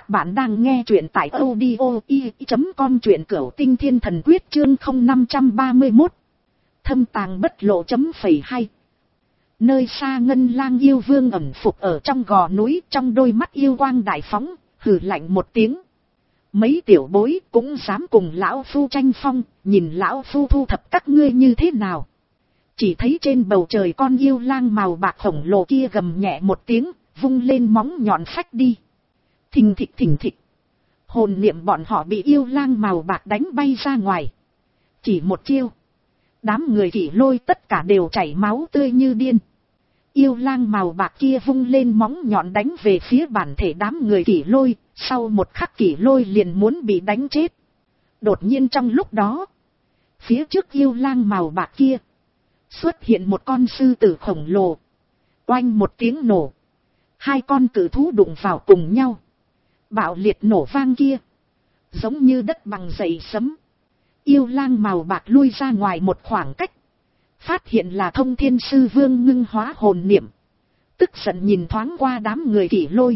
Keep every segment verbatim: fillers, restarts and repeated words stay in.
Các bạn đang nghe truyện tại audio i chấm com truyện cửu tinh thiên thần quyết chương không năm ba mốt. Thâm tàng bất lộ chấm phẩy hai. Nơi xa ngân lang yêu vương ẩn phục ở trong gò núi, trong đôi mắt yêu quang đại phóng, hừ lạnh một tiếng. Mấy tiểu bối cũng dám cùng lão phu tranh phong, nhìn lão phu thu thập các ngươi như thế nào. Chỉ thấy trên bầu trời con yêu lang màu bạc khổng lồ kia gầm nhẹ một tiếng, vung lên móng nhọn phách đi. Thình thịch thình thịch. Hồn niệm bọn họ bị yêu lang màu bạc đánh bay ra ngoài. Chỉ một chiêu. Đám người Kỷ Lôi tất cả đều chảy máu tươi như điên. Yêu lang màu bạc kia vung lên móng nhọn đánh về phía bản thể đám người Kỷ Lôi. Sau một khắc Kỷ Lôi liền muốn bị đánh chết. Đột nhiên trong lúc đó, phía trước yêu lang màu bạc kia xuất hiện một con sư tử khổng lồ. Oanh một tiếng nổ. Hai con cự thú đụng vào cùng nhau. Bạo liệt nổ vang kia, giống như đất bằng dày sấm. Yêu lang màu bạc lui ra ngoài một khoảng cách. Phát hiện là Thông Thiên Sư Vương ngưng hóa hồn niệm. Tức giận nhìn thoáng qua đám người Kỷ Lôi.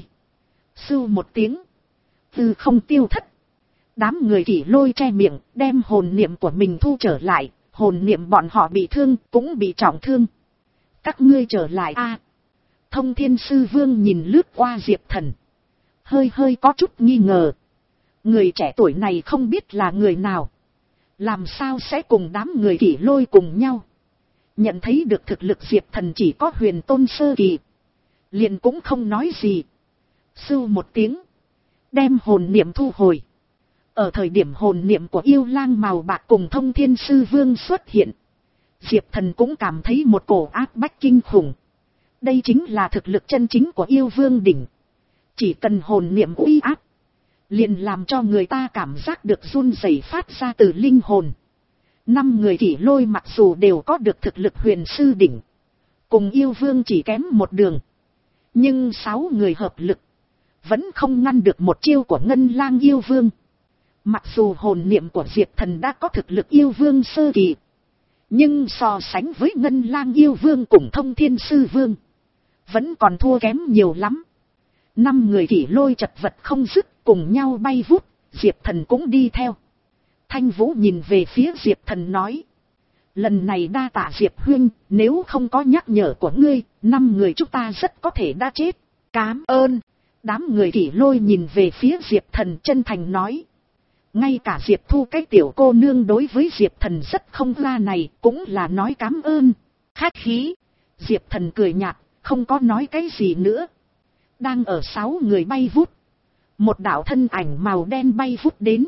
Sưu một tiếng. Từ không tiêu thất. Đám người Kỷ Lôi che miệng, đem hồn niệm của mình thu trở lại. Hồn niệm bọn họ bị thương, cũng bị trọng thương. Các ngươi trở lại a. Thông Thiên Sư Vương nhìn lướt qua Diệp Thần. Hơi hơi có chút nghi ngờ. Người trẻ tuổi này không biết là người nào. Làm sao sẽ cùng đám người Kỷ Lôi cùng nhau. Nhận thấy được thực lực Diệp Thần chỉ có huyền tôn sơ kỳ. Liền cũng không nói gì. Sưu một tiếng. Đem hồn niệm thu hồi. Ở thời điểm hồn niệm của yêu lang màu bạc cùng Thông Thiên Sư Vương xuất hiện. Diệp Thần cũng cảm thấy một cổ áp bách kinh khủng. Đây chính là thực lực chân chính của yêu vương đỉnh. Chỉ cần hồn niệm uy áp, liền làm cho người ta cảm giác được run rẩy phát ra từ linh hồn. Năm người Kỷ Lôi mặc dù đều có được thực lực huyền sư đỉnh, cùng yêu vương chỉ kém một đường. Nhưng sáu người hợp lực, vẫn không ngăn được một chiêu của ngân lang yêu vương. Mặc dù hồn niệm của Diệp Thần đã có thực lực yêu vương sơ kỳ, nhưng so sánh với ngân lang yêu vương cùng Thông Thiên Sư Vương, vẫn còn thua kém nhiều lắm. Năm người Kỷ Lôi chật vật không dứt, cùng nhau bay vút, Diệp Thần cũng đi theo. Thanh Vũ nhìn về phía Diệp Thần nói. Lần này đa tạ Diệp huynh, nếu không có nhắc nhở của ngươi, năm người chúng ta rất có thể đã chết. Cám ơn. Đám người Kỷ Lôi nhìn về phía Diệp Thần chân thành nói. Ngay cả Diệp Thu cái tiểu cô nương đối với Diệp Thần rất không ra này, cũng là nói cám ơn. Khách khí. Diệp Thần cười nhạt, không có nói cái gì nữa. Đang ở sáu người bay vút. Một đạo thân ảnh màu đen bay vút đến.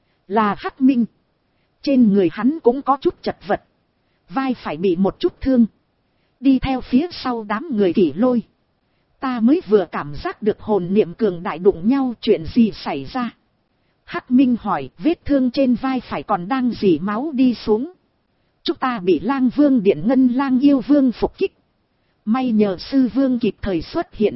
Là Hắc Minh. Trên người hắn cũng có chút chật vật. Vai phải bị một chút thương. Đi theo phía sau đám người Kỷ Lôi. Ta mới vừa cảm giác được hồn niệm cường đại đụng nhau, chuyện gì xảy ra. Hắc Minh hỏi, vết thương trên vai phải còn đang rỉ máu đi xuống. Chúng ta bị Lang Vương Điện Ngân Lang yêu vương phục kích. May nhờ Sư Vương kịp thời xuất hiện.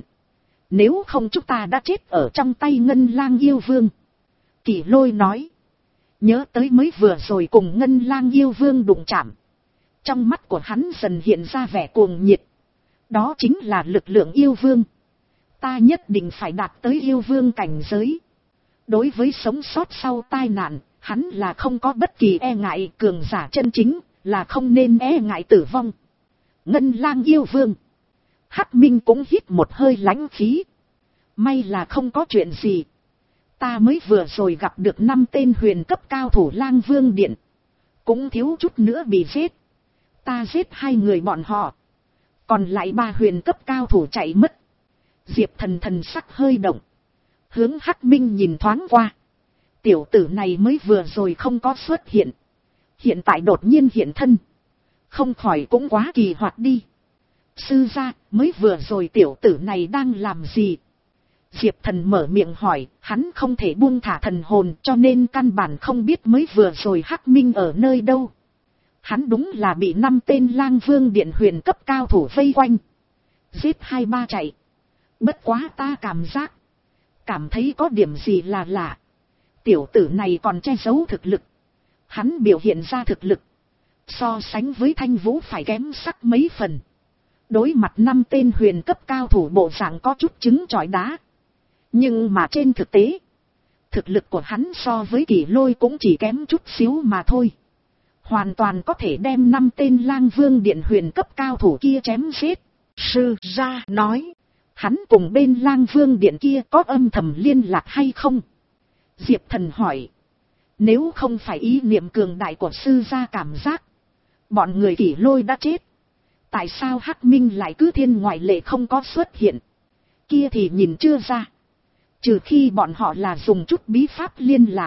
Nếu không chúng ta đã chết ở trong tay Ngân Lang yêu vương. Kỷ Lôi nói. Nhớ tới mới vừa rồi cùng Ngân Lang yêu vương đụng chạm. Trong mắt của hắn dần hiện ra vẻ cuồng nhiệt. Đó chính là lực lượng yêu vương. Ta nhất định phải đạt tới yêu vương cảnh giới. Đối với sống sót sau tai nạn, hắn là không có bất kỳ e ngại, cường giả chân chính, là không nên e ngại tử vong. Ngân Lang yêu vương. Hắc Minh cũng hít một hơi lãnh khí. May là không có chuyện gì. Ta mới vừa rồi gặp được năm tên huyền cấp cao thủ Lang Vương Điện. Cũng thiếu chút nữa bị giết. Ta giết hai người bọn họ. Còn lại ba huyền cấp cao thủ chạy mất. Diệp Thần thần sắc hơi động. Hướng Hắc Minh nhìn thoáng qua. Tiểu tử này mới vừa rồi không có xuất hiện. Hiện tại đột nhiên hiện thân. Không khỏi cũng quá kỳ hoạt đi. Sư gia, mới vừa rồi tiểu tử này đang làm gì? Diệp Thần mở miệng hỏi, hắn không thể buông thả thần hồn cho nên căn bản không biết mới vừa rồi Hắc Minh ở nơi đâu. Hắn đúng là bị năm tên Lang Vương Điện huyền cấp cao thủ vây quanh. Giết hai ba chạy. Bất quá ta cảm giác. Cảm thấy có điểm gì là lạ. Tiểu tử này còn che giấu thực lực. Hắn biểu hiện ra thực lực. So sánh với Thanh Vũ phải kém sắc mấy phần. Đối mặt năm tên huyền cấp cao thủ bộ dạng có chút trứng chọi đá. Nhưng mà trên thực tế, thực lực của hắn so với Kỷ Lôi cũng chỉ kém chút xíu mà thôi. Hoàn toàn có thể đem năm tên Lang Vương Điện huyền cấp cao thủ kia chém giết. Sư gia nói, hắn cùng bên Lang Vương Điện kia có âm thầm liên lạc hay không? Diệp Thần hỏi. Nếu không phải ý niệm cường đại của sư gia cảm giác, bọn người Kỷ Lôi đã chết. Tại sao Hắc Minh lại cứ thiên ngoại lệ không có xuất hiện? Kia thì nhìn chưa ra. Trừ khi bọn họ là dùng chút bí pháp liên lạc.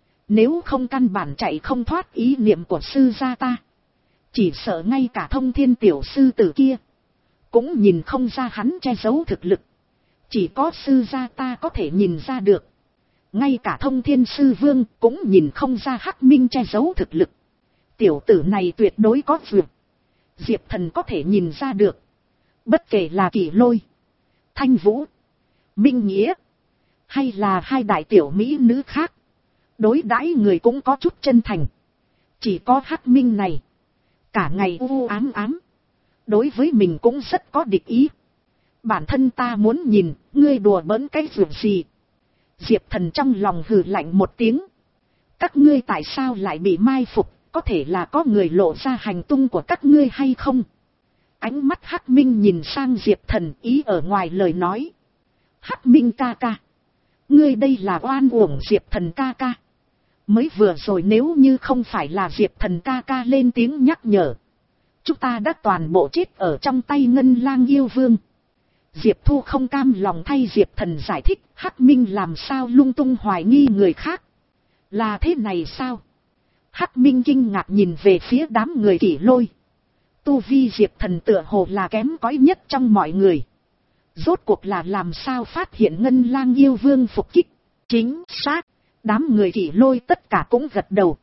Nếu không căn bản chạy không thoát ý niệm của sư gia ta. Chỉ sợ ngay cả Thông Thiên tiểu sư tử kia cũng nhìn không ra hắn che giấu thực lực. Chỉ có sư gia ta có thể nhìn ra được. Ngay cả Thông Thiên sư vương cũng nhìn không ra Hắc Minh che giấu thực lực. Tiểu tử này tuyệt đối có vượt. Diệp Thần có thể nhìn ra được. Bất kể là Kỷ Lôi, Thanh Vũ, Minh Nghĩa, hay là hai đại tiểu mỹ nữ khác, đối đãi người cũng có chút chân thành. Chỉ có Hắc Minh này, cả ngày u ám ám, đối với mình cũng rất có địch ý. Bản thân ta muốn nhìn, ngươi đùa bỡn cái vượt gì? Diệp Thần trong lòng hừ lạnh một tiếng. Các ngươi tại sao lại bị mai phục? Có thể là có người lộ ra hành tung của các ngươi hay không? Ánh mắt Hắc Minh nhìn sang Diệp Thần, ý ở ngoài lời nói. Hắc Minh ca ca, ngươi đây là oan uổng Diệp Thần ca ca. Mới vừa rồi nếu như không phải là Diệp Thần ca ca lên tiếng nhắc nhở, chúng ta đã toàn bộ chết ở trong tay Ngân Lang yêu vương. Diệp Thu không cam lòng thay Diệp Thần giải thích. Hắc Minh làm sao lung tung hoài nghi người khác? Là thế này sao? Hắc Minh kinh ngạc nhìn về phía đám người Kỷ Lôi. Tu vi Diệp Thần tựa hồ là kém cỏi nhất trong mọi người. Rốt cuộc là làm sao phát hiện Ngân Lang yêu vương phục kích? Chính xác, đám người Kỷ Lôi tất cả cũng gật đầu.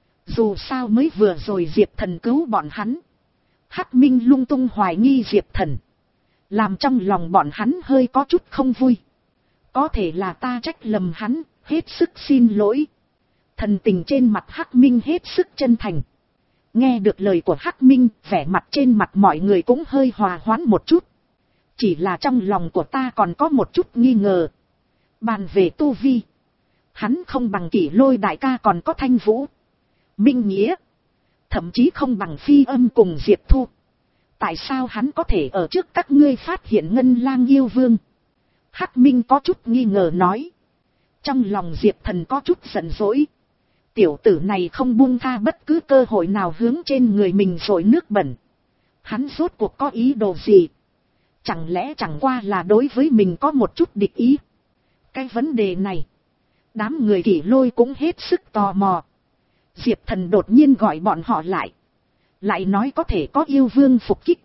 Dù sao mới vừa rồi Diệp Thần cứu bọn hắn. Hắc Minh lung tung hoài nghi Diệp Thần, làm trong lòng bọn hắn hơi có chút không vui. Có thể là ta trách lầm hắn, hết sức xin lỗi. Thần tình trên mặt Hắc Minh hết sức chân thành. Nghe được lời của Hắc Minh, vẻ mặt trên mặt mọi người cũng hơi hòa hoãn một chút. Chỉ là trong lòng của ta còn có một chút nghi ngờ. Bàn về tu vi, hắn không bằng Kỷ Lôi đại ca, còn có Thanh Vũ, Minh Nghĩa, thậm chí không bằng Phi Âm cùng Diệp Thu. Tại sao hắn có thể ở trước các ngươi phát hiện Ngân Lang yêu vương? Hắc Minh có chút nghi ngờ nói. Trong lòng Diệp Thần có chút giận dỗi. Tiểu tử này không buông tha bất cứ cơ hội nào hướng trên người mình rội nước bẩn. Hắn rốt cuộc có ý đồ gì? Chẳng lẽ chẳng qua là đối với mình có một chút địch ý? Cái vấn đề này, đám người Kỷ Lôi cũng hết sức tò mò. Diệp Thần đột nhiên gọi bọn họ lại. Lại nói có thể có yêu vương phục kích.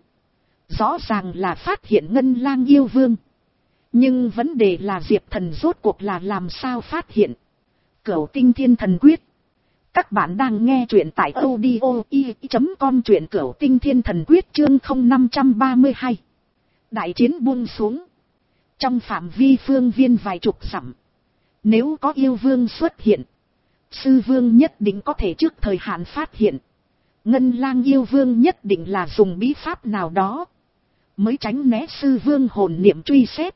Rõ ràng là phát hiện Ngân Lang yêu vương. Nhưng vấn đề là Diệp Thần rốt cuộc là làm sao phát hiện? Cửu Tinh Thiên Thần Quyết. Các bạn đang nghe truyện tại audio i chấm com, truyện Cửu Tinh Thiên Thần Quyết chương không năm ba hai. Đại chiến buông xuống. Trong phạm vi phương viên vài chục dặm, nếu có yêu vương xuất hiện, sư vương nhất định có thể trước thời hạn phát hiện. Ngân Lang yêu vương nhất định là dùng bí pháp nào đó mới tránh né sư vương hồn niệm truy xét.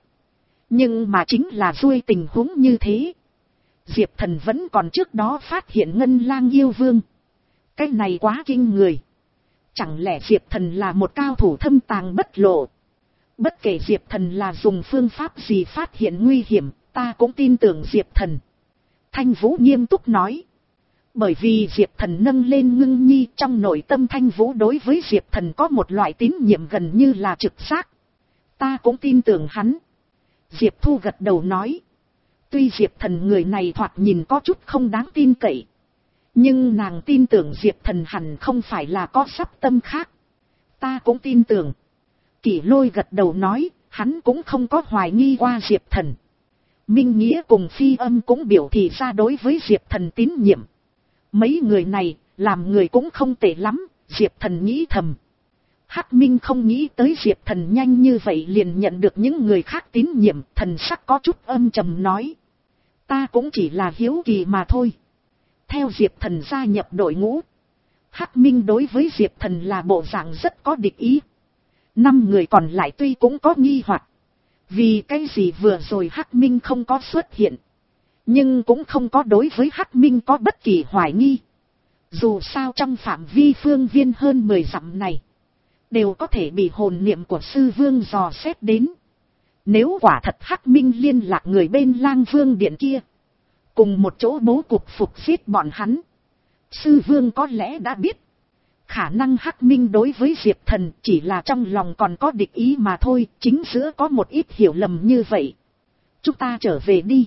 Nhưng mà chính là duy tình huống như thế, Diệp Thần vẫn còn trước đó phát hiện Ngân Lang yêu vương. Cái này quá kinh người. Chẳng lẽ Diệp Thần là một cao thủ thâm tàng bất lộ? Bất kể Diệp Thần là dùng phương pháp gì phát hiện nguy hiểm, ta cũng tin tưởng Diệp Thần. Thanh Vũ nghiêm túc nói. Bởi vì Diệp Thần nâng lên Ngưng Nhi, trong nội tâm Thanh Vũ đối với Diệp Thần có một loại tín nhiệm gần như là trực giác. Ta cũng tin tưởng hắn. Diệp Thu gật đầu nói. Tuy Diệp Thần người này thoạt nhìn có chút không đáng tin cậy, nhưng nàng tin tưởng Diệp Thần hẳn không phải là có sắp tâm khác. Ta cũng tin tưởng. Kỷ Lôi gật đầu nói, hắn cũng không có hoài nghi qua Diệp Thần. Minh Nghĩa cùng Phi Âm cũng biểu thị ra đối với Diệp Thần tín nhiệm. Mấy người này, làm người cũng không tệ lắm, Diệp Thần nghĩ thầm. Hắc Minh không nghĩ tới Diệp Thần nhanh như vậy liền nhận được những người khác tín nhiệm, thần sắc có chút âm trầm nói. Ta cũng chỉ là hiếu kỳ mà thôi. Theo Diệp Thần gia nhập đội ngũ, Hắc Minh đối với Diệp Thần là bộ dạng rất có địch ý. Năm người còn lại tuy cũng có nghi hoặc, Vì cái gì vừa rồi Hắc Minh không có xuất hiện. Nhưng cũng không có đối với Hắc Minh có bất kỳ hoài nghi. Dù sao trong phạm vi phương viên hơn mười dặm này. Đều có thể bị hồn niệm của sư vương dò xét đến. Nếu quả thật Hắc Minh liên lạc người bên Lang Vương Điện kia. Cùng một chỗ bố cục phục giết bọn hắn. Sư vương có lẽ đã biết. Khả năng Hắc Minh đối với Diệp Thần chỉ là trong lòng còn có địch ý mà thôi. Chính giữa có một ít hiểu lầm như vậy. Chúng ta trở về đi.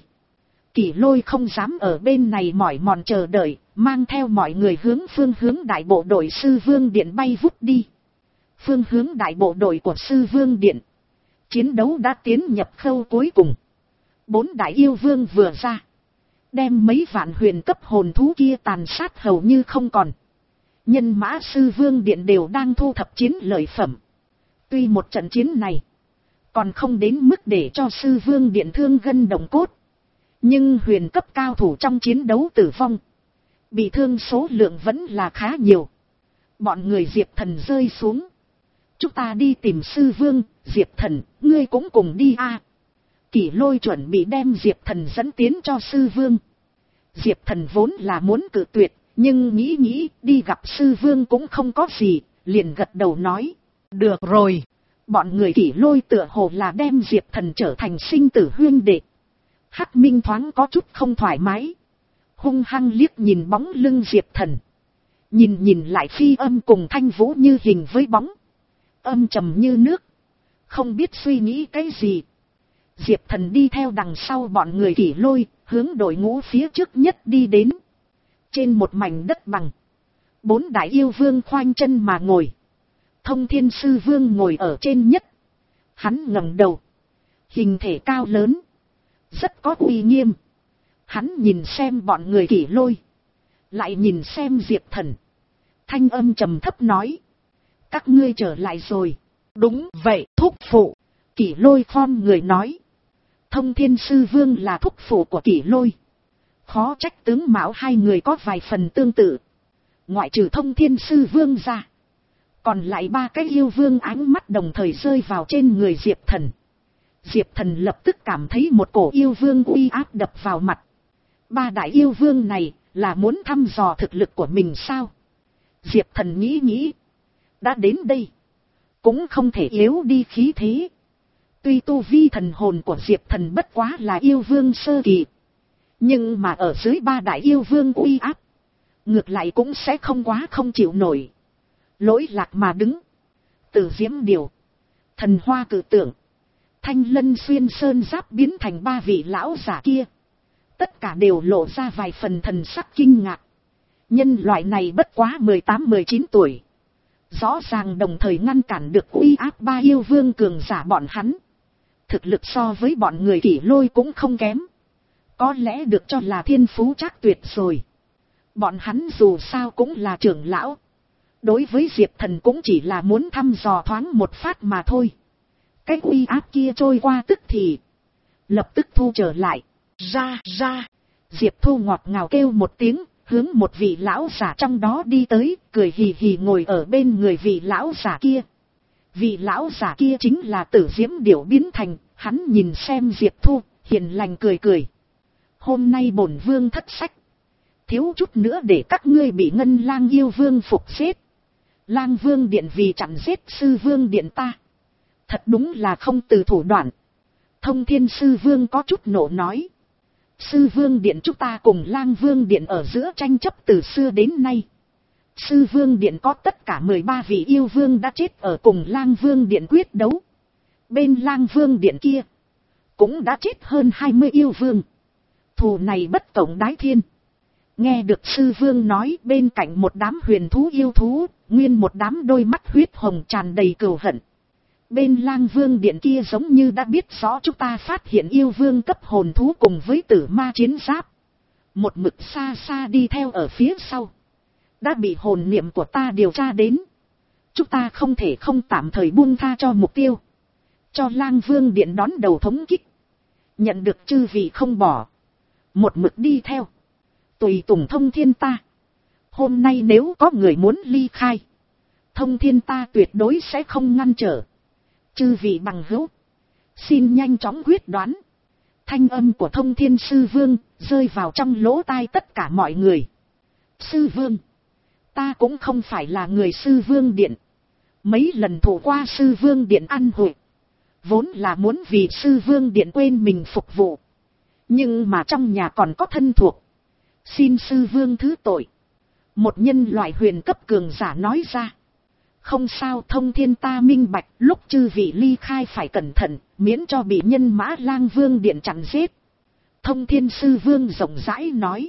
Kỷ Lôi không dám ở bên này mỏi mòn chờ đợi. Mang theo mọi người hướng phương hướng đại bộ đội sư vương điện bay vút đi. Phương hướng đại bộ đội của sư vương điện. Chiến đấu đã tiến nhập khâu cuối cùng. Bốn đại yêu vương vừa ra. Đem mấy vạn huyền cấp hồn thú kia tàn sát hầu như không còn. Nhân mã sư vương điện đều đang thu thập chiến lợi phẩm. Tuy một trận chiến này. Còn không đến mức để cho sư vương điện thương gân động cốt. Nhưng huyền cấp cao thủ trong chiến đấu tử vong. Bị thương số lượng vẫn là khá nhiều. Bọn người Diệp Thần rơi xuống. Chúng ta đi tìm sư vương, Diệp Thần, ngươi cũng cùng đi a. À. Kỷ Lôi chuẩn bị đem Diệp Thần dẫn tiến cho sư vương. Diệp Thần vốn là muốn cự tuyệt, nhưng nghĩ nghĩ đi gặp sư vương cũng không có gì, liền gật đầu nói. Được rồi, bọn người Kỷ Lôi tựa hồ là đem Diệp Thần trở thành sinh tử huynh đệ. Hắc Minh thoáng có chút không thoải mái. Hung hăng liếc nhìn bóng lưng Diệp Thần. Nhìn nhìn lại Phi Âm cùng Thanh Vũ như hình với bóng. Âm trầm như nước. Không biết suy nghĩ cái gì. Diệp Thần đi theo đằng sau bọn người Kỷ Lôi, hướng đội ngũ phía trước nhất đi đến. Trên một mảnh đất bằng. Bốn đại yêu vương khoanh chân mà ngồi. Thông Thiên Sư Vương ngồi ở trên nhất. Hắn ngẩng đầu. Hình thể cao lớn. Rất có uy nghiêm. Hắn nhìn xem bọn người Kỷ Lôi. Lại nhìn xem Diệp Thần. Thanh âm trầm thấp nói. Các ngươi trở lại rồi. Đúng vậy, thúc phụ. Kỷ Lôi khom người nói. Thông Thiên Sư Vương là thúc phụ của Kỷ Lôi. Khó trách tướng mạo hai người có vài phần tương tự. Ngoại trừ Thông Thiên Sư Vương ra. Còn lại ba cái yêu vương ánh mắt đồng thời rơi vào trên người Diệp Thần. Diệp Thần lập tức cảm thấy một cổ yêu vương uy áp đập vào mặt. Ba đại yêu vương này là muốn thăm dò thực lực của mình sao? Diệp Thần nghĩ nghĩ. Đã đến đây. Cũng không thể yếu đi khí thế. Tuy tu vi thần hồn của Diệp Thần bất quá là yêu vương sơ kỳ. Nhưng mà ở dưới ba đại yêu vương uy áp. Ngược lại cũng sẽ không quá không chịu nổi. Lỗi lạc mà đứng. Từ Diễm Điều. Thần Hoa Cử Tưởng. Thanh Lân Xuyên Sơn Giáp biến thành ba vị lão giả kia. Tất cả đều lộ ra vài phần thần sắc kinh ngạc. Nhân loại này bất quá mười tám mười chín tuổi. Rõ ràng đồng thời ngăn cản được uy áp ba yêu vương cường giả bọn hắn. Thực lực so với bọn người Kỷ Lôi cũng không kém. Có lẽ được cho là thiên phú trác tuyệt rồi. Bọn hắn dù sao cũng là trưởng lão. Đối với Diệp Thần cũng chỉ là muốn thăm dò thoáng một phát mà thôi. Cái uy áp kia trôi qua tức thì. Lập tức thu trở lại. Ra ra. Diệp Thu ngọt ngào kêu một tiếng. Hướng một vị lão giả trong đó đi tới. Cười hì hì ngồi ở bên người vị lão giả kia. Vị lão giả kia chính là Tử Diễm Điểu biến thành. Hắn nhìn xem Diệp Thu. Hiền lành cười cười. Hôm nay bổn vương thất sách. Thiếu chút nữa để các ngươi bị Ngân Lang yêu vương phục giết. Lang Vương Điện vì chặn giết Sư Vương Điện ta. Thật đúng là không từ thủ đoạn. Thông Thiên Sư Vương có chút nộ nói. Sư Vương Điện chúng ta cùng Lang Vương Điện ở giữa tranh chấp từ xưa đến nay. Sư Vương Điện có tất cả mười ba vị yêu vương đã chết ở cùng Lang Vương Điện quyết đấu. Bên Lang Vương Điện kia. Cũng đã chết hơn hai mươi yêu vương. Thù này bất cộng đái thiên. Nghe được Sư Vương nói bên cạnh một đám huyền thú yêu thú. Nguyên một đám đôi mắt huyết hồng tràn đầy cừu hận. Bên Lang Vương Điện kia giống như đã biết rõ chúng ta phát hiện yêu vương cấp hồn thú cùng với tử ma chiến giáp. Một mực xa xa đi theo ở phía sau. Đã bị hồn niệm của ta điều tra đến. Chúng ta không thể không tạm thời buông tha cho mục tiêu. Cho Lang Vương Điện đón đầu thống kích. Nhận được chư vị không bỏ. Một mực đi theo. Tùy tùng Thông Thiên ta. Hôm nay nếu có người muốn ly khai. Thông Thiên ta tuyệt đối sẽ không ngăn trở. Chư vị bằng hữu. Xin nhanh chóng quyết đoán. Thanh âm của Thông Thiên Sư Vương rơi vào trong lỗ tai tất cả mọi người. Sư Vương, ta cũng không phải là người Sư Vương Điện. Mấy lần thủ qua Sư Vương Điện ăn hội, vốn là muốn vì Sư Vương Điện quên mình phục vụ. Nhưng mà trong nhà còn có thân thuộc. Xin Sư Vương thứ tội. Một nhân loại huyền cấp cường giả nói ra. Không sao, Thông Thiên ta minh bạch, lúc chư vị ly khai phải cẩn thận, miễn cho bị nhân Mã Lang Vương Điện chặn giết. Thông Thiên Sư Vương rộng rãi nói.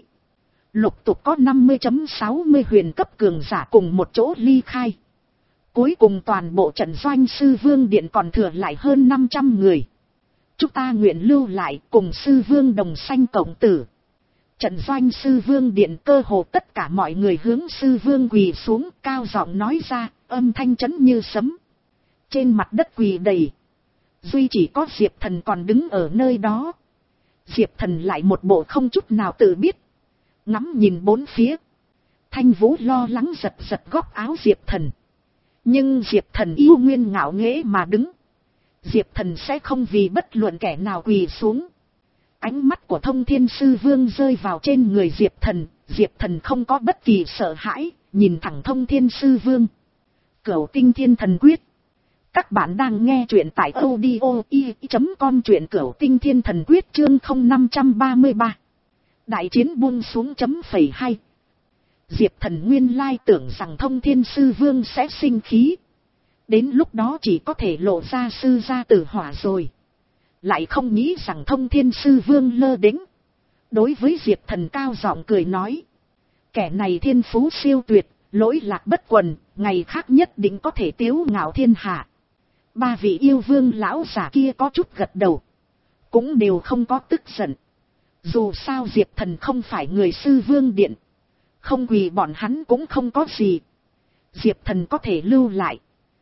Lục tục có năm mươi phẩy sáu mươi huyền cấp cường giả cùng một chỗ ly khai. Cuối cùng toàn bộ trận doanh Sư Vương Điện còn thừa lại hơn năm trăm người. Chúng ta nguyện lưu lại cùng Sư Vương đồng sanh cộng tử. Trận doanh Sư Vương Điện cơ hồ tất cả mọi người hướng Sư Vương quỳ xuống, cao giọng nói ra, âm thanh chấn như sấm. Trên mặt đất quỳ đầy. Duy chỉ có Diệp Thần còn đứng ở nơi đó. Diệp Thần lại một bộ không chút nào tự biết. Ngắm nhìn bốn phía. Thanh Vũ lo lắng giật giật góc áo Diệp Thần. Nhưng Diệp Thần yêu nguyên ngạo nghễ mà đứng. Diệp Thần sẽ không vì bất luận kẻ nào quỳ xuống. Ánh mắt của Thông Thiên Sư Vương rơi vào trên người Diệp Thần. Diệp Thần không có bất kỳ sợ hãi, nhìn thẳng Thông Thiên Sư Vương. Cửu Tinh Thiên Thần Quyết. Các bạn đang nghe truyện tại audio i chấm com, truyện Cửu Tinh Thiên Thần Quyết chương không năm ba ba. Đại chiến buông xuống chấm phẩy hai. Diệp Thần nguyên lai tưởng rằng Thông Thiên Sư Vương sẽ sinh khí. Đến lúc đó chỉ có thể lộ ra sư gia tử hỏa rồi. Lại không nghĩ rằng Thông Thiên Sư Vương lơ đễnh. Đối với Diệp Thần cao giọng cười nói. Kẻ này thiên phú siêu tuyệt, lỗi lạc bất quần, ngày khác nhất định có thể tiếu ngạo thiên hạ. Ba vị yêu vương lão giả kia có chút gật đầu. Cũng đều không có tức giận. Dù sao Diệp Thần không phải người Sư Vương Điện. Không quỳ bọn hắn cũng không có gì. Diệp Thần có thể lưu lại.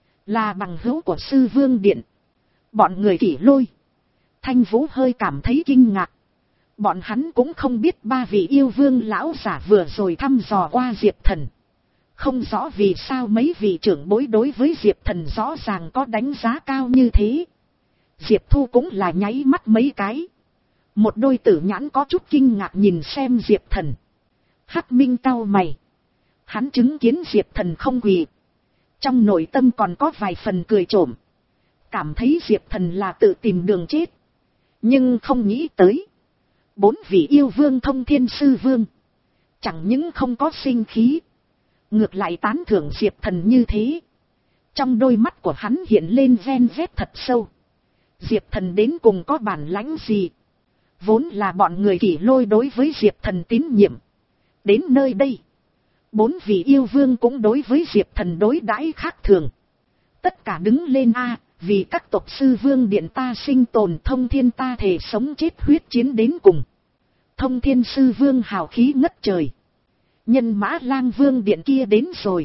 Là bằng hữu của Sư Vương Điện. Bọn người Kỷ Lôi, Thanh Vũ hơi cảm thấy kinh ngạc. Bọn hắn cũng không biết ba vị yêu vương lão giả vừa rồi thăm dò qua Diệp Thần. Không rõ vì sao mấy vị trưởng bối đối với Diệp Thần rõ ràng có đánh giá cao như thế. Diệp Thu cũng là nháy mắt mấy cái. Một đôi tử nhãn có chút kinh ngạc nhìn xem Diệp Thần. Hắc Minh cau mày. Hắn chứng kiến Diệp Thần không quỳ. Trong nội tâm còn có vài phần cười trộm. Cảm thấy Diệp Thần là tự tìm đường chết. Nhưng không nghĩ tới. Bốn vị yêu vương Thông Thiên Sư Vương. Chẳng những không có sinh khí. Ngược lại tán thưởng Diệp Thần như thế. Trong đôi mắt của hắn hiện lên ven vét thật sâu. Diệp Thần đến cùng có bản lãnh gì? Vốn là bọn người Kỷ Lôi đối với Diệp Thần tín nhiệm. Đến nơi đây. Bốn vị yêu vương cũng đối với Diệp Thần đối đãi khác thường. Tất cả đứng lên a, vì các tộc Sư Vương Điện ta sinh tồn, Thông Thiên ta thể sống chết huyết chiến đến cùng. Thông Thiên Sư Vương hào khí ngất trời. Nhân Mã Lang Vương Điện kia đến rồi.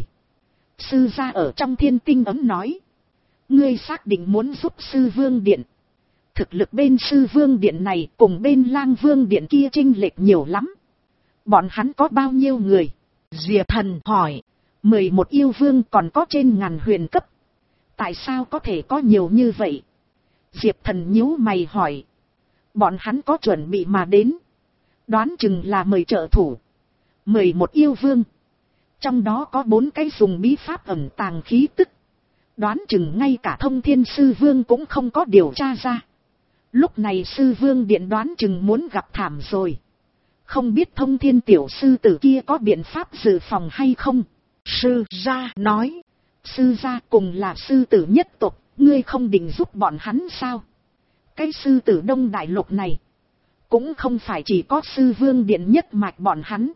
Sư gia ở trong Thiên Tinh ấm nói. Ngươi xác định muốn giúp Sư Vương Điện. Thực lực bên Sư Vương Điện này cùng bên Lang Vương Điện kia chênh lệch nhiều lắm. Bọn hắn có bao nhiêu người? Diệp Thần hỏi. Mười một yêu vương còn có trên ngàn huyền cấp. Tại sao có thể có nhiều như vậy? Diệp Thần nhíu mày hỏi. Bọn hắn có chuẩn bị mà đến. Đoán chừng là mời trợ thủ. Mười một yêu vương. Trong đó có bốn cái dùng bí pháp ẩn tàng khí tức. Đoán chừng ngay cả Thông Thiên Sư Vương cũng không có điều tra ra. Lúc này Sư Vương Điện đoán chừng muốn gặp thảm rồi. Không biết Thông Thiên tiểu sư tử kia có biện pháp dự phòng hay không? Sư gia nói. Sư gia cùng là sư tử nhất tộc, ngươi không định giúp bọn hắn sao? Cái sư tử Đông Đại Lục này. Cũng không phải chỉ có Sư Vương Điện nhất mạch bọn hắn.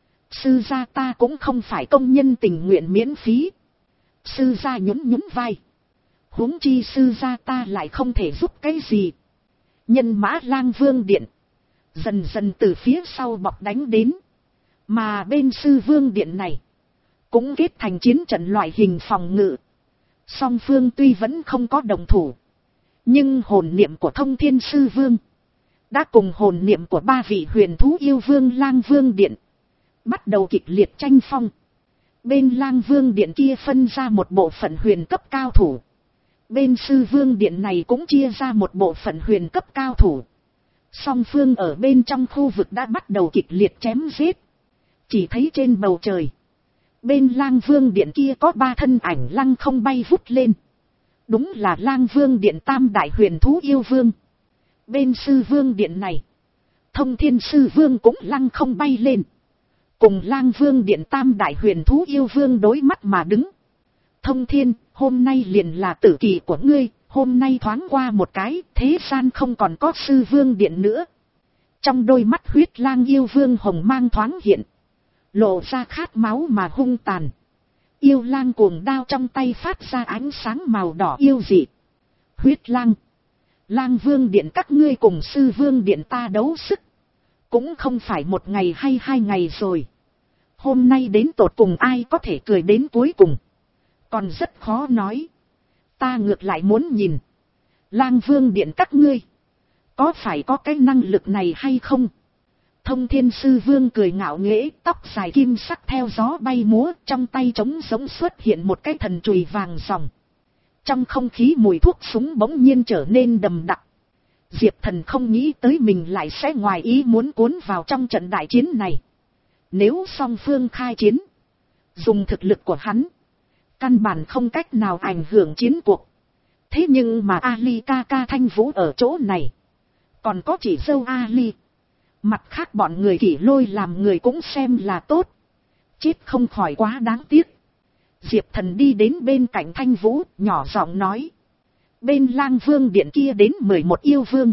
Sư gia ta cũng không phải công nhân tình nguyện miễn phí. Sư gia nhún nhún vai. Huống chi sư gia ta lại không thể giúp cái gì. Nhân Mã Lang Vương Điện. Dần dần từ phía sau bọc đánh đến. Mà bên Sư Vương Điện này. Cũng kết thành chiến trận loại hình phòng ngự. Song phương tuy vẫn không có đồng thủ. Nhưng hồn niệm của Thông Thiên Sư Vương. Đã cùng hồn niệm của ba vị huyền thú yêu vương Lang Vương Điện. Bắt đầu kịch liệt tranh phong. Bên Lang Vương Điện kia phân ra một bộ phận huyền cấp cao thủ. Bên sư vương điện này cũng chia ra một bộ phận huyền cấp cao thủ. Song phương ở bên trong khu vực đã bắt đầu kịch liệt chém giết. Chỉ thấy trên bầu trời, bên Lang Vương điện kia có ba thân ảnh lăng không bay vút lên. Đúng là Lang Vương điện tam đại huyền thú yêu vương. Bên sư vương điện này, Thông Thiên sư vương cũng lăng không bay lên, cùng Lang Vương điện tam đại huyền thú yêu vương đối mắt mà đứng. Thông Thiên, hôm nay liền là tử kỳ của ngươi, hôm nay thoáng qua một cái, thế gian không còn có sư vương điện nữa. Trong đôi mắt huyết lang yêu vương hồng mang thoáng hiện, lộ ra khát máu mà hung tàn. Yêu lang cuồng đao trong tay phát ra ánh sáng màu đỏ yêu dị. Huyết lang, Lang Vương điện các ngươi cùng sư vương điện ta đấu sức, cũng không phải một ngày hay hai ngày rồi. Hôm nay đến tột cùng ai có thể cười đến cuối cùng, còn rất khó nói. Ta ngược lại muốn nhìn, Lang Vương điện các ngươi có phải có cái năng lực này hay không. Thông Thiên sư vương cười ngạo nghễ, tóc dài kim sắc theo gió bay múa, trong tay trống giống xuất hiện một cái thần chùy vàng ròng. Trong không khí mùi thuốc súng bỗng nhiên trở nên đầm đặc. Diệp Thần không nghĩ tới mình lại sẽ ngoài ý muốn cuốn vào trong trận đại chiến này. Nếu song phương khai chiến, dùng thực lực của hắn, căn bản không cách nào ảnh hưởng chiến cuộc. Thế nhưng mà Ali ca ca Thanh Vũ ở chỗ này, còn có chỉ dâu Ali. Mặt khác bọn người Kỷ Lôi làm người cũng xem là tốt, chết không khỏi quá đáng tiếc. Diệp Thần đi đến bên cạnh Thanh Vũ, nhỏ giọng nói. Bên Lang Vương điện kia đến mười một yêu vương,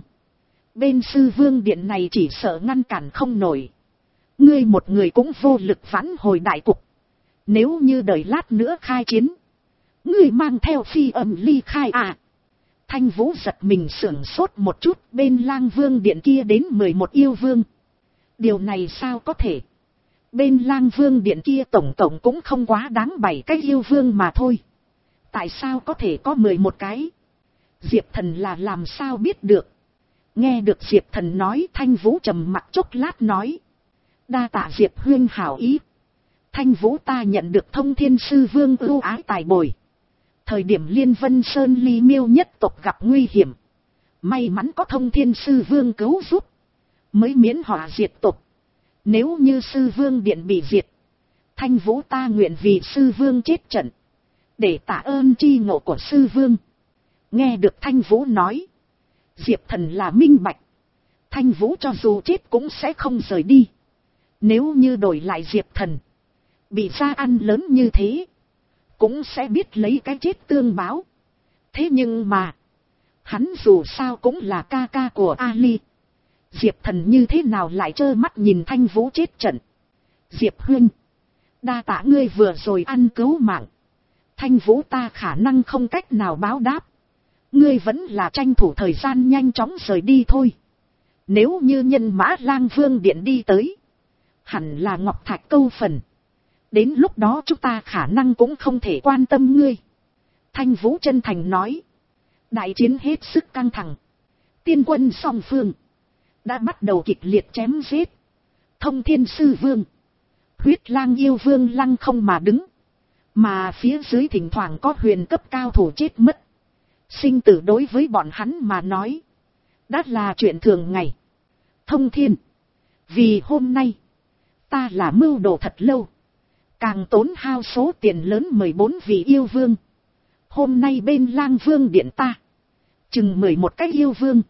bên sư vương điện này chỉ sợ ngăn cản không nổi. Ngươi một người cũng vô lực vãn hồi đại cục. Nếu như đợi lát nữa khai chiến, ngươi mang theo phi âm ly khai à. Thanh Vũ giật mình sưởng sốt một chút, bên Lang Vương điện kia đến mười một yêu vương. Điều này sao có thể? Bên Lang Vương điện kia tổng tổng cũng không quá đáng bảy cái yêu vương mà thôi. Tại sao có thể có mười một cái? Diệp Thần là làm sao biết được? Nghe được Diệp Thần nói, Thanh Vũ trầm mặc chốc lát nói. Đa tạ Diệp huynh hảo ý. Thanh Vũ ta nhận được Thông Thiên sư vương ưu ái tài bồi. Thời điểm Liên Vân Sơn Ly Miêu nhất tộc gặp nguy hiểm, may mắn có Thông Thiên sư vương cứu giúp, mới miễn họa diệt tộc. Nếu như sư vương điện bị diệt, Thanh Vũ ta nguyện vì sư vương chết trận, để tạ ơn chi ngộ của sư vương. Nghe được Thanh Vũ nói, Diệp Thần là minh bạch, Thanh Vũ cho dù chết cũng sẽ không rời đi. Nếu như đổi lại Diệp Thần, bị ra ăn lớn như thế, cũng sẽ biết lấy cái chết tương báo. Thế nhưng mà, hắn dù sao cũng là ca ca của Ali. Diệp Thần như thế nào lại trơ mắt nhìn Thanh Vũ chết trận. Diệp huynh, đa tạ ngươi vừa rồi ăn cứu mạng. Thanh Vũ ta khả năng không cách nào báo đáp. Ngươi vẫn là tranh thủ thời gian nhanh chóng rời đi thôi. Nếu như nhân mã Lang Vương điện đi tới, hẳn là ngọc thạch câu phần. Đến lúc đó chúng ta khả năng cũng không thể quan tâm ngươi. Thanh Vũ chân thành nói. Đại chiến hết sức căng thẳng. Tiên quân song phương đã bắt đầu kịch liệt chém giết. Thông Thiên sư vương, huyết lang yêu vương lăng không mà đứng. Mà phía dưới thỉnh thoảng có huyền cấp cao thủ chết mất. Sinh tử đối với bọn hắn mà nói, đã là chuyện thường ngày. Thông Thiên, vì hôm nay ta là mưu đồ thật lâu, càng tốn hao số tiền lớn mười bốn vị yêu vương. Hôm nay bên Lang Vương điện ta, chừng mười một cái yêu vương.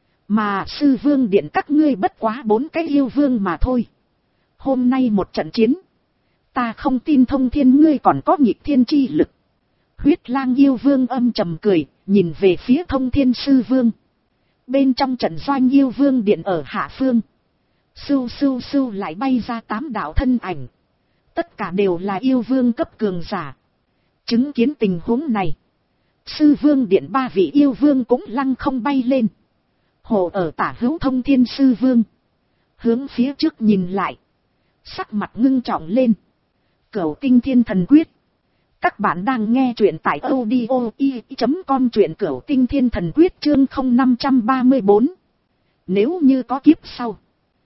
Mà sư vương điện các ngươi bất quá bốn cái yêu vương mà thôi. Hôm nay một trận chiến, ta không tin Thông Thiên ngươi còn có nghịch thiên chi lực. Huyết lang yêu vương âm trầm cười, nhìn về phía Thông Thiên sư vương. Bên trong trận doanh yêu vương điện ở hạ phương, sưu sưu sưu lại bay ra tám đạo thân ảnh. Tất cả đều là yêu vương cấp cường giả. Chứng kiến tình huống này, sư vương điện ba vị yêu vương cũng lăng không bay lên. Hồ ở tả hữu Thông Thiên sư vương, hướng phía trước nhìn lại, sắc mặt ngưng trọng lên. Cửu Tinh Thiên Thần Quyết. Các bạn đang nghe truyện tại audio i chấm com, truyện Cửu Tinh Thiên Thần Quyết chương không năm ba bốn. Nếu như có kiếp sau,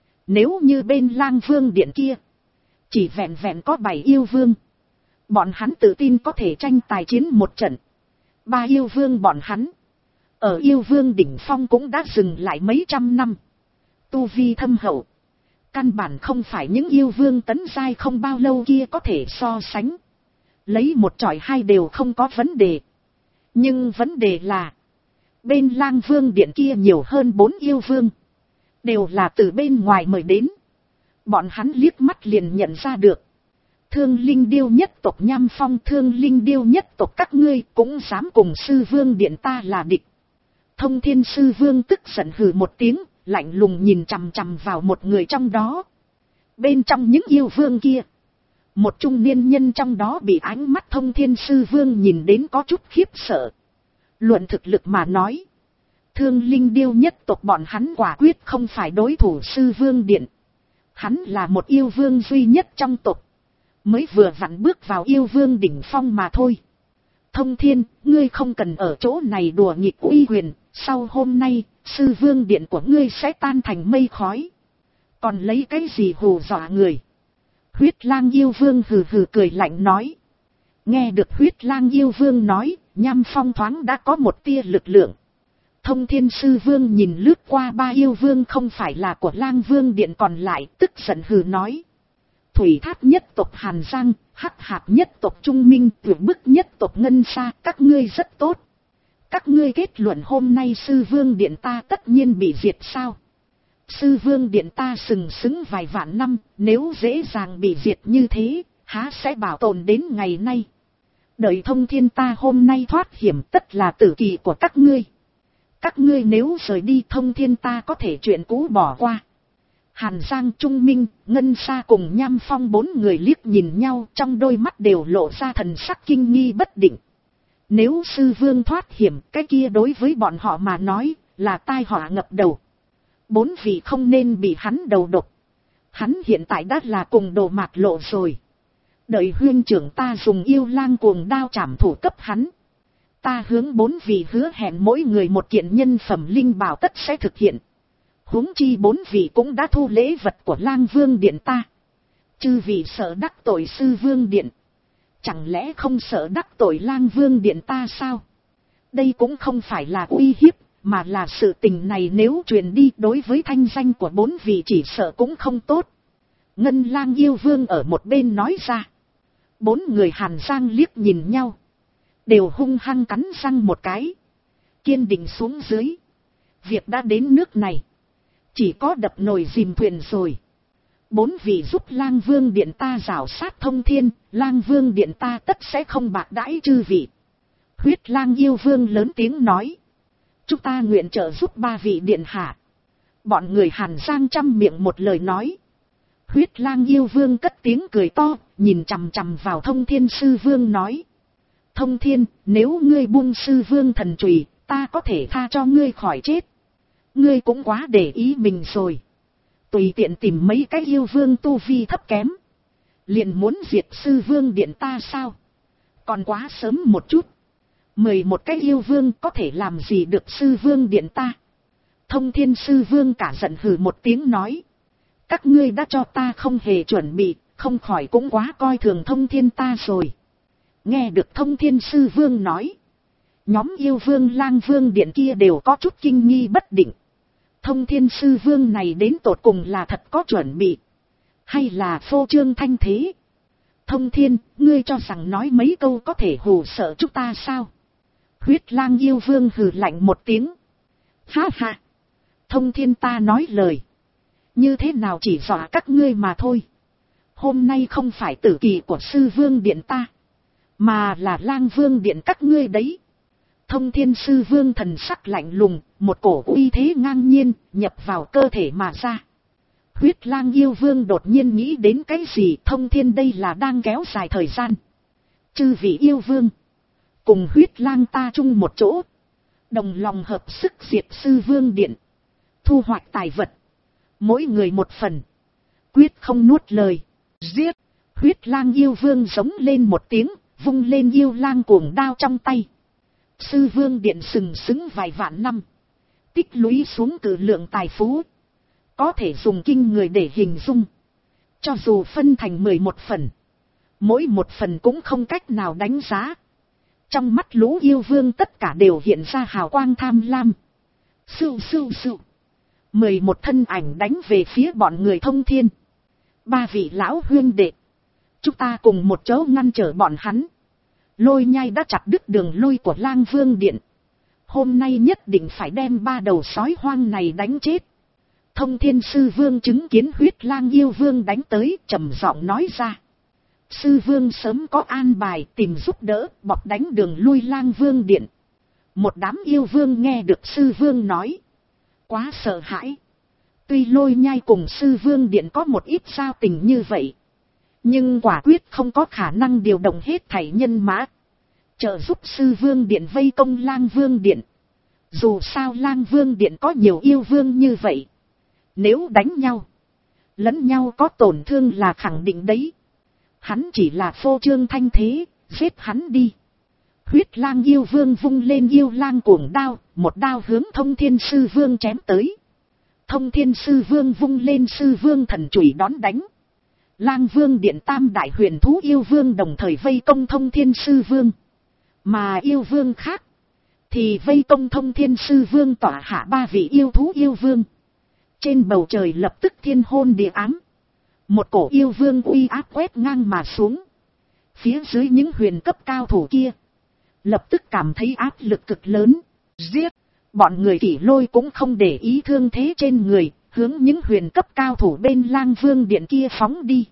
nếu như bên Lang Vương điện kia chỉ vẹn vẹn có bảy yêu vương, bọn hắn tự tin có thể tranh tài chiến một trận. Ba yêu vương bọn hắn, ở yêu vương đỉnh phong cũng đã dừng lại mấy trăm năm. Tu vi thâm hậu, căn bản không phải những yêu vương tấn giai không bao lâu kia có thể so sánh. Lấy một chọi hai đều không có vấn đề. Nhưng vấn đề là, bên Lang Vương điện kia nhiều hơn bốn yêu vương, đều là từ bên ngoài mời đến. Bọn hắn liếc mắt liền nhận ra được. Thương linh điêu nhất tộc Nham Phong, thương linh điêu nhất tộc các ngươi cũng dám cùng sư vương điện ta là địch. Thông thiên sư vương tức giận hừ một tiếng, lạnh lùng nhìn chằm chằm vào một người trong đó. Bên trong những yêu vương kia, một trung niên nhân trong đó bị ánh mắt thông thiên sư vương nhìn đến có chút khiếp sợ. Luận thực lực mà nói, thương linh điêu nhất tộc bọn hắn quả quyết không phải đối thủ sư vương điện. Hắn là một yêu vương duy nhất trong tộc, mới vừa vặn bước vào yêu vương đỉnh phong mà thôi. Thông thiên, ngươi không cần ở chỗ này đùa nghịch uy quyền, sau hôm nay, sư vương điện của ngươi sẽ tan thành mây khói. Còn lấy cái gì hù dọa người? Huyết lang yêu vương hừ hừ cười lạnh nói. Nghe được huyết lang yêu vương nói, Nham Phong thoáng đã có một tia lực lượng. Thông thiên sư vương nhìn lướt qua ba yêu vương không phải là của Lang Vương điện còn lại, tức giận hừ nói. Thủy Tháp nhất tộc Hàn Giang, Hắc Hạp nhất tộc Trung Minh, Tuyệt Bức nhất tộc Ngân Sa, các ngươi rất tốt. Các ngươi kết luận hôm nay sư vương điện ta tất nhiên bị diệt sao? Sư vương điện ta sừng sững vài vạn năm, nếu dễ dàng bị diệt như thế, há sẽ bảo tồn đến ngày nay. Đợi thông thiên ta hôm nay thoát hiểm tất là tử kỳ của các ngươi. Các ngươi nếu rời đi thông thiên ta có thể chuyện cũ bỏ qua. Hàn Giang, Trung Minh, Ngân Sa cùng Nham Phong bốn người liếc nhìn nhau, trong đôi mắt đều lộ ra thần sắc kinh nghi bất định. Nếu sư vương thoát hiểm, cái kia đối với bọn họ mà nói, là tai họa ngập đầu. Bốn vị không nên bị hắn đầu độc. Hắn hiện tại đã là cùng đồ mạt lộ rồi. Đợi huyên trưởng ta dùng yêu lang cuồng đao trảm thủ cấp hắn. Ta hướng bốn vị hứa hẹn mỗi người một kiện nhân phẩm linh bảo tất sẽ thực hiện. Huống chi bốn vị cũng đã thu lễ vật của Lang Vương điện ta. Chư vị sợ đắc tội sư vương điện, chẳng lẽ không sợ đắc tội Lang Vương điện ta sao? Đây cũng không phải là uy hiếp, mà là sự tình này nếu truyền đi đối với thanh danh của bốn vị chỉ sợ cũng không tốt. Ngân Lang yêu vương ở một bên nói ra. Bốn người Hàn Giang liếc nhìn nhau, đều hung hăng cắn răng một cái, kiên định xuống dưới. Việc đã đến nước này, chỉ có đập nồi dìm thuyền rồi. Bốn vị giúp Lang Vương điện ta rảo sát thông thiên, Lang Vương điện ta tất sẽ không bạc đãi chư vị. Huyết lang yêu vương lớn tiếng nói. Chúng ta nguyện trợ giúp ba vị điện hạ. Bọn người Hàn Giang trăm miệng một lời nói. Huyết lang yêu vương cất tiếng cười to, nhìn chằm chằm vào thông thiên sư vương nói. Thông thiên, nếu ngươi buông sư vương thần chùy, ta có thể tha cho ngươi khỏi chết. Ngươi cũng quá để ý mình rồi. Tùy tiện tìm mấy cái yêu vương tu vi thấp kém, liền muốn diệt sư vương điện ta sao? Còn quá sớm một chút. Mười một cái yêu vương có thể làm gì được sư vương điện ta? Thông thiên sư vương cả giận hừ một tiếng nói. Các ngươi đã cho ta không hề chuẩn bị, không khỏi cũng quá coi thường thông thiên ta rồi. Nghe được thông thiên sư vương nói, nhóm yêu vương Lang Vương điện kia đều có chút kinh nghi bất định. Thông thiên sư vương này đến tột cùng là thật có chuẩn bị, hay là phô trương thanh thế? Thông thiên, ngươi cho rằng nói mấy câu có thể hù sợ chúng ta sao? Huyết lang yêu vương hừ lạnh một tiếng. Ha ha, thông thiên ta nói lời, như thế nào chỉ dọa các ngươi mà thôi. Hôm nay không phải tử kỳ của sư vương điện ta, mà là Lang Vương điện các ngươi đấy. Thông thiên sư vương thần sắc lạnh lùng, một cổ uy thế ngang nhiên, nhập vào cơ thể mà ra. Huyết lang yêu vương đột nhiên nghĩ đến cái gì, thông thiên đây là đang kéo dài thời gian. Chư vị yêu vương, cùng huyết lang ta chung một chỗ, đồng lòng hợp sức diệt sư vương điện, thu hoạch tài vật, mỗi người một phần, quyết không nuốt lời, giết. Huyết lang yêu vương giống lên một tiếng, vung lên yêu lang cuồng đao trong tay. Sư vương điện sừng sững vài vạn năm, tích lũy xuống cử lượng tài phú, có thể dùng kinh người để hình dung. Cho dù phân thành mười một phần, mỗi một phần cũng không cách nào đánh giá. Trong mắt lũ yêu vương tất cả đều hiện ra hào quang tham lam. Sưu sưu sưu. Mười một thân ảnh đánh về phía bọn người Thông Thiên. Ba vị lão huyên đệ. Chúng ta cùng một chỗ ngăn trở bọn hắn. Lôi Nhai đã chặt đứt đường lui của Lang Vương Điện. Hôm nay nhất định phải đem ba đầu sói hoang này đánh chết. Thông Thiên Sư Vương chứng kiến huyết lang yêu vương đánh tới, trầm giọng nói ra. Sư Vương sớm có an bài tìm giúp đỡ, bọc đánh đường lui Lang Vương Điện. Một đám yêu vương nghe được Sư Vương nói. Quá sợ hãi. Tuy Lôi Nhai cùng Sư Vương Điện có một ít giao tình như vậy. Nhưng quả quyết không có khả năng điều động hết thảy nhân mã. Trợ giúp Sư Vương Điện vây công Lang Vương Điện. Dù sao Lang Vương Điện có nhiều yêu vương như vậy. Nếu đánh nhau, lẫn nhau có tổn thương là khẳng định đấy. Hắn chỉ là phô trương thanh thế, giết hắn đi. Huyết lang yêu vương vung lên yêu lang cuồng đao, một đao hướng Thông Thiên Sư Vương chém tới. Thông Thiên Sư Vương vung lên Sư Vương thần chùy đón đánh. Lang Vương Điện tam đại huyền thú yêu vương đồng thời vây công Thông Thiên Sư Vương. Mà yêu vương khác thì vây công Thông Thiên Sư Vương tỏa hạ ba vị yêu thú yêu vương. Trên bầu trời lập tức thiên hôn địa ám. Một cổ yêu vương uy áp quét ngang mà xuống. Phía dưới những huyền cấp cao thủ kia lập tức cảm thấy áp lực cực lớn. Giết! Bọn người Kỷ Lôi cũng không để ý thương thế trên người, hướng những huyền cấp cao thủ bên Lang Vương Điện kia phóng đi.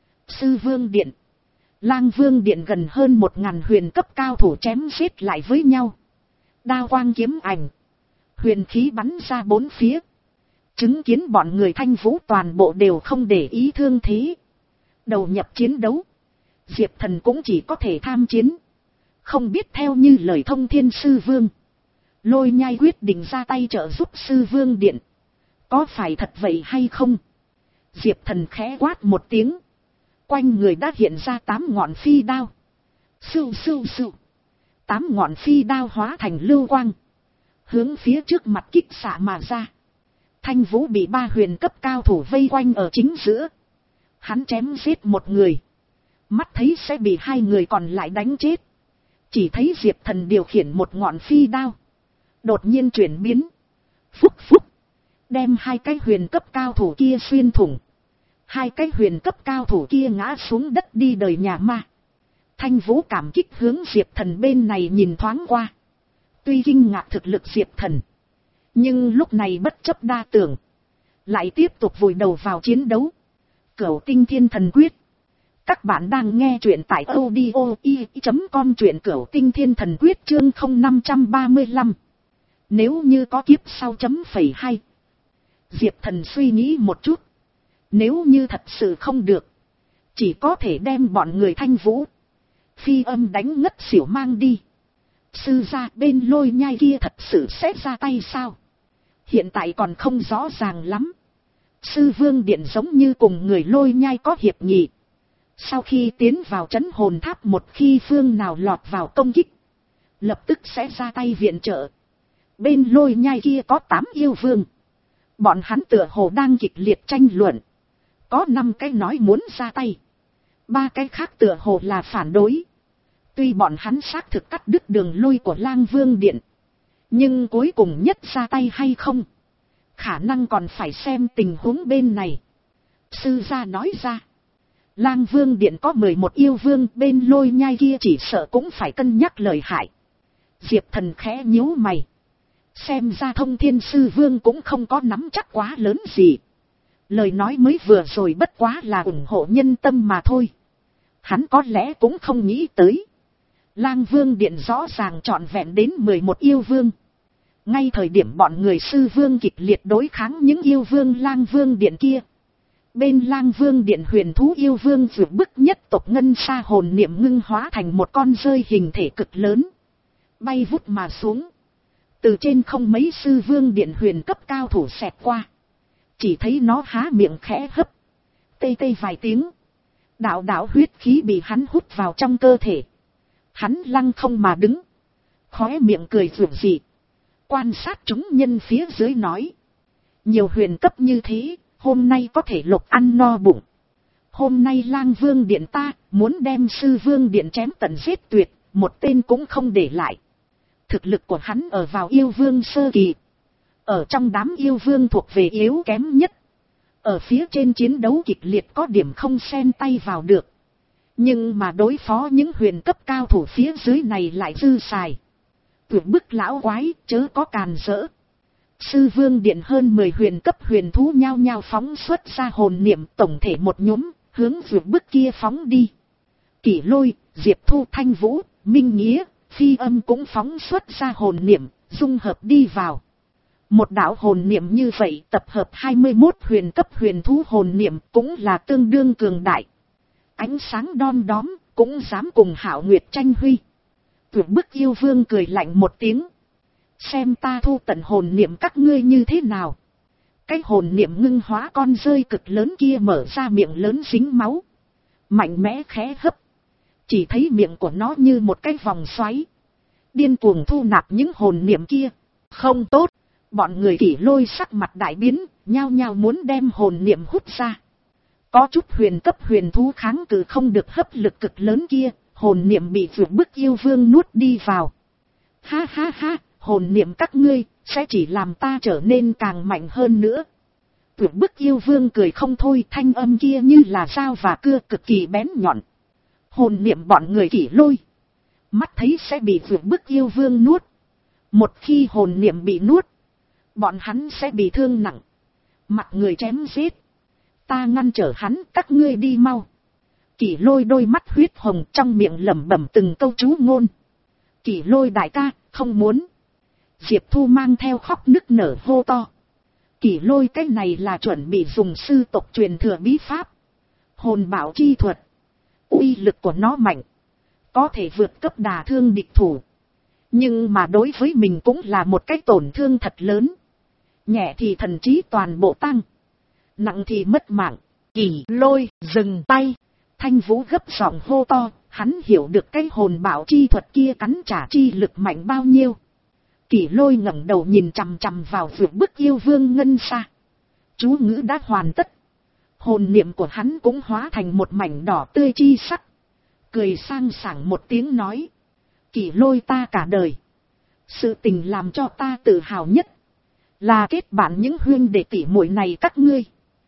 Sư Vương Điện, Lang Vương Điện gần hơn một ngàn huyền cấp cao thủ chém giết lại với nhau. Đao quang kiếm ảnh, huyền khí bắn ra bốn phía. Chứng kiến bọn người Thanh Vũ toàn bộ đều không để ý thương thế. Đầu nhập chiến đấu, Diệp Thần cũng chỉ có thể tham chiến. Không biết theo như lời Thông Thiên Sư Vương, Lôi Nhai quyết định ra tay trợ giúp Sư Vương Điện. Có phải thật vậy hay không? Diệp Thần khẽ quát một tiếng. Quanh người đã hiện ra tám ngọn phi đao. Sưu sưu sưu. Tám ngọn phi đao hóa thành lưu quang. Hướng phía trước mặt kích xạ mà ra. Thanh Vũ bị ba huyền cấp cao thủ vây quanh ở chính giữa. Hắn chém giết một người. Mắt thấy sẽ bị hai người còn lại đánh chết. Chỉ thấy Diệp Thần điều khiển một ngọn phi đao. Đột nhiên chuyển biến. Phúc phúc. Đem hai cái huyền cấp cao thủ kia xuyên thủng. Hai cái huyền cấp cao thủ kia ngã xuống đất đi đời nhà ma. Thanh Vũ cảm kích hướng Diệp Thần bên này nhìn thoáng qua. Tuy kinh ngạc thực lực Diệp Thần, nhưng lúc này bất chấp đa tưởng, lại tiếp tục vùi đầu vào chiến đấu. Cửu Tinh Thiên Thần Quyết. Các bạn đang nghe truyện tại audio i chấm com, truyện Cửu Tinh Thiên Thần Quyết chương không năm ba lăm. Nếu như có kiếp sau chấm phẩy hay. Diệp Thần suy nghĩ một chút. Nếu như thật sự không được, chỉ có thể đem bọn người Thanh Vũ, Phi Âm đánh ngất xỉu mang đi. Sư gia bên Lôi Nhai kia thật sự sẽ ra tay sao? Hiện tại còn không rõ ràng lắm. Sư Vương Điện giống như cùng người Lôi Nhai có hiệp nghị. Sau khi tiến vào trấn hồn tháp, một khi phương nào lọt vào công kích, lập tức sẽ ra tay viện trợ. Bên Lôi Nhai kia có tám yêu vương. Bọn hắn tựa hồ đang kịch liệt tranh luận. Có năm cái nói muốn ra tay. Ba cái khác tựa hồ là phản đối. Tuy bọn hắn xác thực cắt đứt đường lui của Lang Vương Điện, nhưng cuối cùng nhất ra tay hay không, khả năng còn phải xem tình huống bên này. Sư gia nói ra, Lang Vương Điện có mười một yêu vương, bên Lôi Nhai kia chỉ sợ cũng phải cân nhắc lời hại. Diệp Thần khẽ nhíu mày. Xem ra Thông Thiên Sư Vương cũng không có nắm chắc quá lớn gì. Lời nói mới vừa rồi bất quá là ủng hộ nhân tâm mà thôi. Hắn có lẽ cũng không nghĩ tới. Lang Vương Điện rõ ràng trọn vẹn đến mười một yêu vương. Ngay thời điểm bọn người Sư Vương kịch liệt đối kháng những yêu vương Lang Vương Điện kia, bên Lang Vương Điện huyền thú yêu vương vượt bức nhất tộc Ngân Sa hồn niệm ngưng hóa thành một con rơi hình thể cực lớn, bay vút mà xuống. Từ trên không mấy Sư Vương Điện huyền cấp cao thủ xẹt qua. Chỉ thấy nó há miệng khẽ hấp, tê tê vài tiếng. Đạo đạo huyết khí bị hắn hút vào trong cơ thể. Hắn lăng không mà đứng, khóe miệng cười rủi dị. Quan sát chúng nhân phía dưới nói. Nhiều huyền cấp như thế, hôm nay có thể lộc ăn no bụng. Hôm nay Lang Vương Điện ta muốn đem Sư Vương Điện chém tận giết tuyệt, một tên cũng không để lại. Thực lực của hắn ở vào yêu vương sơ kỳ. Ở trong đám yêu vương thuộc về yếu kém nhất. Ở phía trên chiến đấu kịch liệt có điểm không xen tay vào được. Nhưng mà đối phó những huyền cấp cao thủ phía dưới này lại dư xài. Tuyệt bức lão quái, chớ có càn rỡ. Sư vương điện hơn mười huyền cấp huyền thú nhao nhao phóng xuất ra hồn niệm tổng thể một nhóm, hướng vượt bức kia phóng đi. Kỷ Lôi, Diệp Thu, Thanh Vũ, Minh Nghĩa, Phi Âm cũng phóng xuất ra hồn niệm, dung hợp đi vào. Một đạo hồn niệm như vậy tập hợp hai mươi mốt huyền cấp huyền thú hồn niệm cũng là tương đương cường đại. Ánh sáng đom đóm, cũng dám cùng Hạo Nguyệt tranh huy. Tuyệt bức yêu vương cười lạnh một tiếng. Xem ta thu tận hồn niệm các ngươi như thế nào. Cái hồn niệm ngưng hóa con rơi cực lớn kia mở ra miệng lớn dính máu. Mạnh mẽ khẽ hấp. Chỉ thấy miệng của nó như một cái vòng xoáy. Điên cuồng thu nạp những hồn niệm kia. Không tốt. Bọn người Kỷ Lôi sắc mặt đại biến, nhao nhao muốn đem hồn niệm hút ra. Có chút huyền cấp huyền thú kháng cự không được hấp lực cực lớn kia, hồn niệm bị vượt bức yêu vương nuốt đi vào. Ha ha ha, hồn niệm các ngươi, sẽ chỉ làm ta trở nên càng mạnh hơn nữa. Vượt bức yêu vương cười không thôi, thanh âm kia như là dao và cưa cực kỳ bén nhọn. Hồn niệm bọn người Kỷ Lôi. Mắt thấy sẽ bị vượt bức yêu vương nuốt. Một khi hồn niệm bị nuốt, bọn hắn sẽ bị thương nặng. Mặt người chém giết. Ta ngăn trở hắn, các ngươi đi mau. Kỷ Lôi đôi mắt huyết hồng trong miệng lẩm bẩm từng câu chú ngôn. Kỷ Lôi đại ca, không muốn. Diệp Thu mang theo khóc nức nở hô to. Kỷ Lôi cái này là chuẩn bị dùng sư tộc truyền thừa bí pháp. Hồn bảo chi thuật. Uy lực của nó mạnh. Có thể vượt cấp đả thương địch thủ. Nhưng mà đối với mình cũng là một cái tổn thương thật lớn. Nhẹ thì thần trí toàn bộ tăng. Nặng thì mất mạng. Kỷ Lôi dừng tay. Thanh Vũ gấp giọng hô to. Hắn hiểu được cái hồn bảo chi thuật kia cắn trả chi lực mạnh bao nhiêu. Kỷ Lôi ngẩng đầu nhìn chằm chằm vào vượt bức yêu vương ngân xa. Chú ngữ đã hoàn tất. Hồn niệm của hắn cũng hóa thành một mảnh đỏ tươi chi sắc. Cười sang sảng một tiếng nói. Kỷ Lôi ta cả đời. Sự tình làm cho ta tự hào nhất. Là kết bạn những huynh đệ tỷ muội này các ngươi.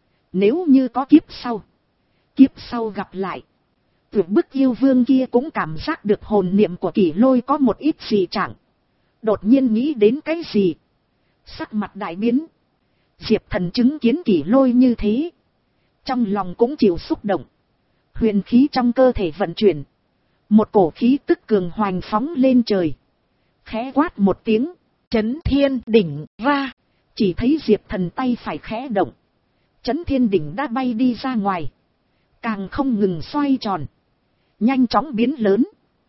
Nếu như có kiếp sau. Kiếp sau gặp lại. Tuyệt bức yêu vương kia cũng cảm giác được hồn niệm của Kỷ Lôi có một ít gì trạng. Đột nhiên nghĩ đến cái gì. Sắc mặt đại biến. Diệp Thần chứng kiến Kỷ Lôi như thế. Trong lòng cũng chịu xúc động. Huyền khí trong cơ thể vận chuyển. Một cổ khí tức cường hoành phóng lên trời. Khẽ quát một tiếng. Chấn thiên đỉnh ra. Chỉ thấy Diệp Thần tay phải khẽ động. Chấn thiên đỉnh đã bay đi ra ngoài. Càng không ngừng xoay tròn. Nhanh chóng biến lớn.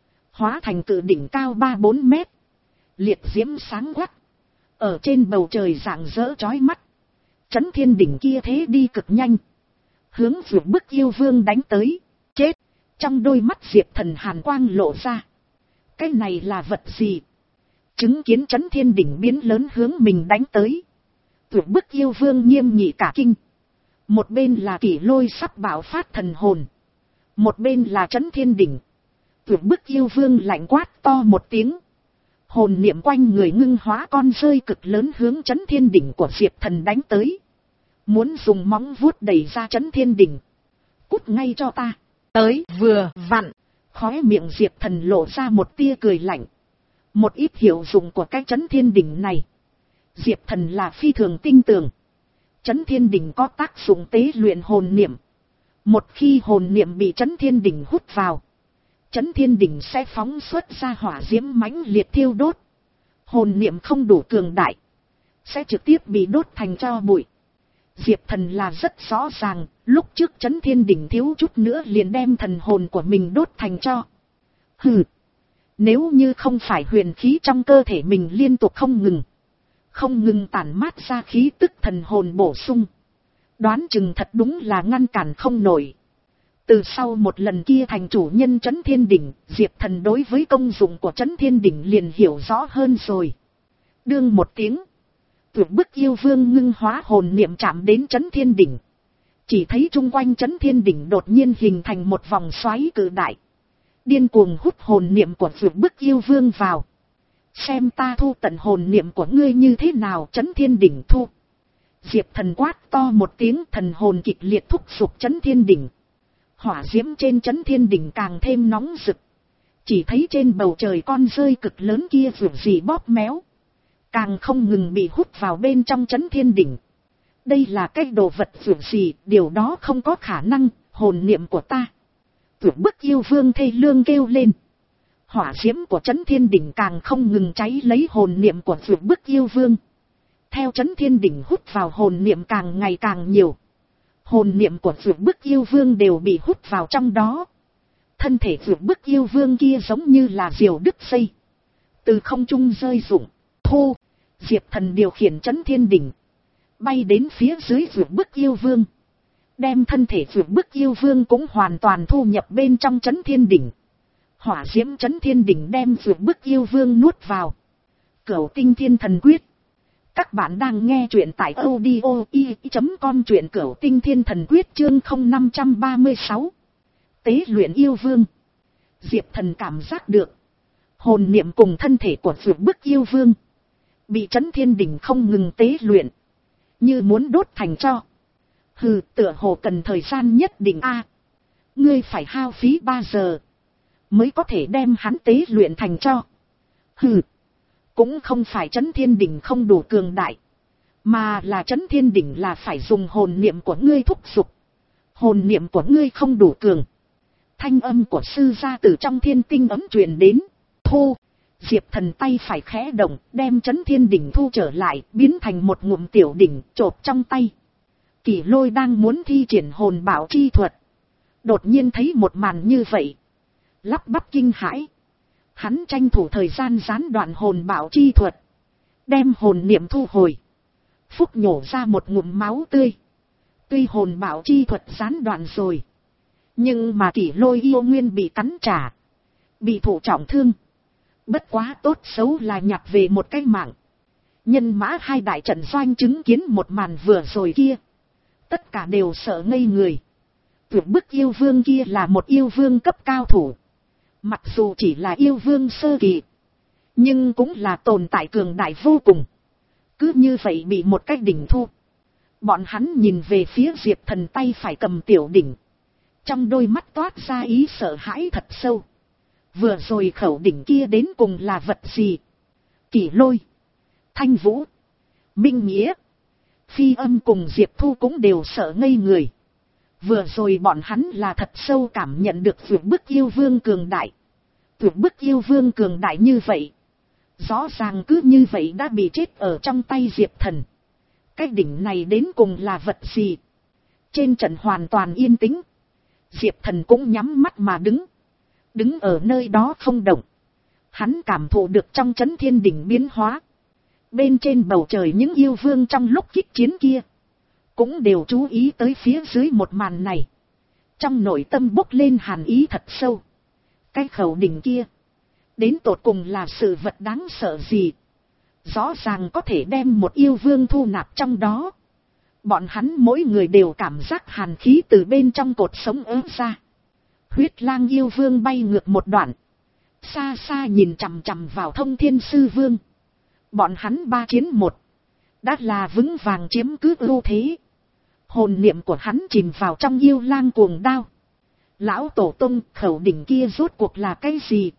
Hóa thành cự đỉnh cao ba bốn mét. Liệt diễm sáng quắc. Ở trên bầu trời rạng rỡ chói mắt. Chấn thiên đỉnh kia thế đi cực nhanh. Hướng vượt bức yêu vương đánh tới. Chết. Trong đôi mắt Diệp Thần hàn quang lộ ra. Cái này là vật gì? Chứng kiến chấn thiên đỉnh biến lớn hướng mình đánh tới. Vượt bức yêu vương nghiêm nghị cả kinh. Một bên là Kỷ Lôi sắp bạo phát thần hồn. Một bên là chấn thiên đỉnh. Vượt bức yêu vương lạnh quát to một tiếng. Hồn niệm quanh người ngưng hóa con rơi cực lớn hướng chấn thiên đỉnh của Diệp Thần đánh tới. Muốn dùng móng vuốt đẩy ra chấn thiên đỉnh. Cút ngay cho ta. Tới vừa vặn. Khóe miệng Diệp Thần lộ ra một tia cười lạnh. Một ít hiệu dụng của cái chấn thiên đỉnh này. Diệp Thần là phi thường tinh tường. Chấn thiên đỉnh có tác dụng tế luyện hồn niệm. Một khi hồn niệm bị chấn thiên đỉnh hút vào. Chấn thiên đỉnh sẽ phóng xuất ra hỏa diễm mãnh liệt thiêu đốt. Hồn niệm không đủ cường đại. Sẽ trực tiếp bị đốt thành tro bụi. Diệp Thần là rất rõ ràng. Lúc trước chấn thiên đỉnh thiếu chút nữa liền đem thần hồn của mình đốt thành tro. Hừ. Nếu như không phải huyền khí trong cơ thể mình liên tục không ngừng. Không ngừng tản mát ra khí tức thần hồn bổ sung. Đoán chừng thật đúng là ngăn cản không nổi. Từ sau một lần kia thành chủ nhân Chấn Thiên Đỉnh, Diệp Thần đối với công dụng của Chấn Thiên Đỉnh liền hiểu rõ hơn rồi. Đương một tiếng. Tuyệt bức yêu vương ngưng hóa hồn niệm chạm đến Chấn Thiên Đỉnh. Chỉ thấy chung quanh Chấn Thiên Đỉnh đột nhiên hình thành một vòng xoáy cự đại. điên cuồng hút hồn niệm của vượt bức yêu vương vào. Xem ta thu tận hồn niệm của ngươi như thế nào. Chấn thiên đỉnh thu. Diệp Thần quát to một tiếng, thần hồn kịch liệt thúc giục chấn thiên đỉnh. Hỏa diễm trên chấn thiên đỉnh càng thêm nóng rực. Chỉ thấy trên bầu trời con rơi cực lớn kia vượt gì bóp méo, càng không ngừng bị hút vào bên trong chấn thiên đỉnh. Đây là cái đồ vật vượt gì, điều đó không có khả năng, hồn niệm của ta. Vượt bức yêu vương thê lương kêu lên. Hỏa diễm của chấn thiên đỉnh càng không ngừng cháy lấy hồn niệm của vượt bức yêu vương. Theo chấn thiên đỉnh hút vào hồn niệm càng ngày càng nhiều. Hồn niệm của vượt bức yêu vương đều bị hút vào trong đó. Thân thể vượt bức yêu vương kia giống như là diều đứt dây, từ không trung rơi rụng. Thu. Diệp Thần điều khiển chấn thiên đỉnh, bay đến phía dưới vượt bức yêu vương, đem thân thể vượt bức yêu vương cũng hoàn toàn thu nhập bên trong chấn thiên đỉnh. Hỏa diễm chấn thiên đỉnh đem vượt bức yêu vương nuốt vào. Cửu Tinh Thiên Thần Quyết. Các bạn đang nghe truyện tại audio i chấm com, truyện Cửu Tinh Thiên Thần Quyết chương không năm ba sáu. Tế luyện yêu vương. Diệp Thần cảm giác được hồn niệm cùng thân thể của vượt bức yêu vương bị chấn thiên đỉnh không ngừng tế luyện, như muốn đốt thành tro. Hừ, tựa hồ cần thời gian nhất định a. Ngươi phải hao phí ba giờ mới có thể đem hắn tế luyện thành tro. Hừ, cũng không phải chấn thiên đỉnh không đủ cường đại, mà là chấn thiên đỉnh là phải dùng hồn niệm của ngươi thúc giục. Hồn niệm của ngươi không đủ cường. Thanh âm của sư gia từ trong thiên tinh ấm truyền đến. Thu. Diệp Thần tay phải khẽ động, đem chấn thiên đỉnh thu trở lại, biến thành một ngụm tiểu đỉnh chộp trong tay. Kỷ Lôi đang muốn thi triển hồn bảo chi thuật, đột nhiên thấy một màn như vậy, lắp bắp kinh hãi. Hắn tranh thủ thời gian gián đoạn hồn bảo chi thuật, đem hồn niệm thu hồi, phúc nhổ ra một ngụm máu tươi. Tuy hồn bảo chi thuật gián đoạn rồi, nhưng mà Kỷ Lôi yêu nguyên bị cắn trả, bị thụ trọng thương. Bất quá tốt xấu là nhặt về một cái mạng. Nhân mã hai đại trận doanh chứng kiến một màn vừa rồi kia, tất cả đều sợ ngây người. Vượt bức yêu vương kia là một yêu vương cấp cao thủ. Mặc dù chỉ là yêu vương sơ kỳ, nhưng cũng là tồn tại cường đại vô cùng. Cứ như vậy bị một cái đỉnh thu. Bọn hắn nhìn về phía Diệp Thần tay phải cầm tiểu đỉnh, trong đôi mắt toát ra ý sợ hãi thật sâu. Vừa rồi khẩu đỉnh kia đến cùng là vật gì? Kỷ Lôi, Thanh Vũ, Minh Nghĩa, Phi Âm cùng Diệp Thu cũng đều sợ ngây người. Vừa rồi bọn hắn là thật sâu cảm nhận được vượt bức yêu vương cường đại. Vượt bức yêu vương cường đại như vậy, rõ ràng cứ như vậy đã bị chết ở trong tay Diệp Thần. Cái đỉnh này đến cùng là vật gì? Trên trận hoàn toàn yên tĩnh. Diệp Thần cũng nhắm mắt mà đứng. Đứng ở nơi đó không động. Hắn cảm thụ được trong chấn thiên đỉnh biến hóa. Bên trên bầu trời những yêu vương trong lúc kích chiến kia cũng đều chú ý tới phía dưới một màn này. Trong nội tâm bốc lên hàn ý thật sâu. Cái khẩu đỉnh kia đến tột cùng là sự vật đáng sợ gì? Rõ ràng có thể đem một yêu vương thu nạp trong đó. Bọn hắn mỗi người đều cảm giác hàn khí từ bên trong cột sống ớt ra. Huyết lang yêu vương bay ngược một đoạn, xa xa nhìn chằm chằm vào Thông Thiên Sư Vương. Bọn hắn ba chiến một, đã là vững vàng chiếm cứ ưu thế. Hồn niệm của hắn chìm vào trong yêu lang cuồng đao. Lão tổ tông, khẩu đỉnh kia rốt cuộc là cái gì?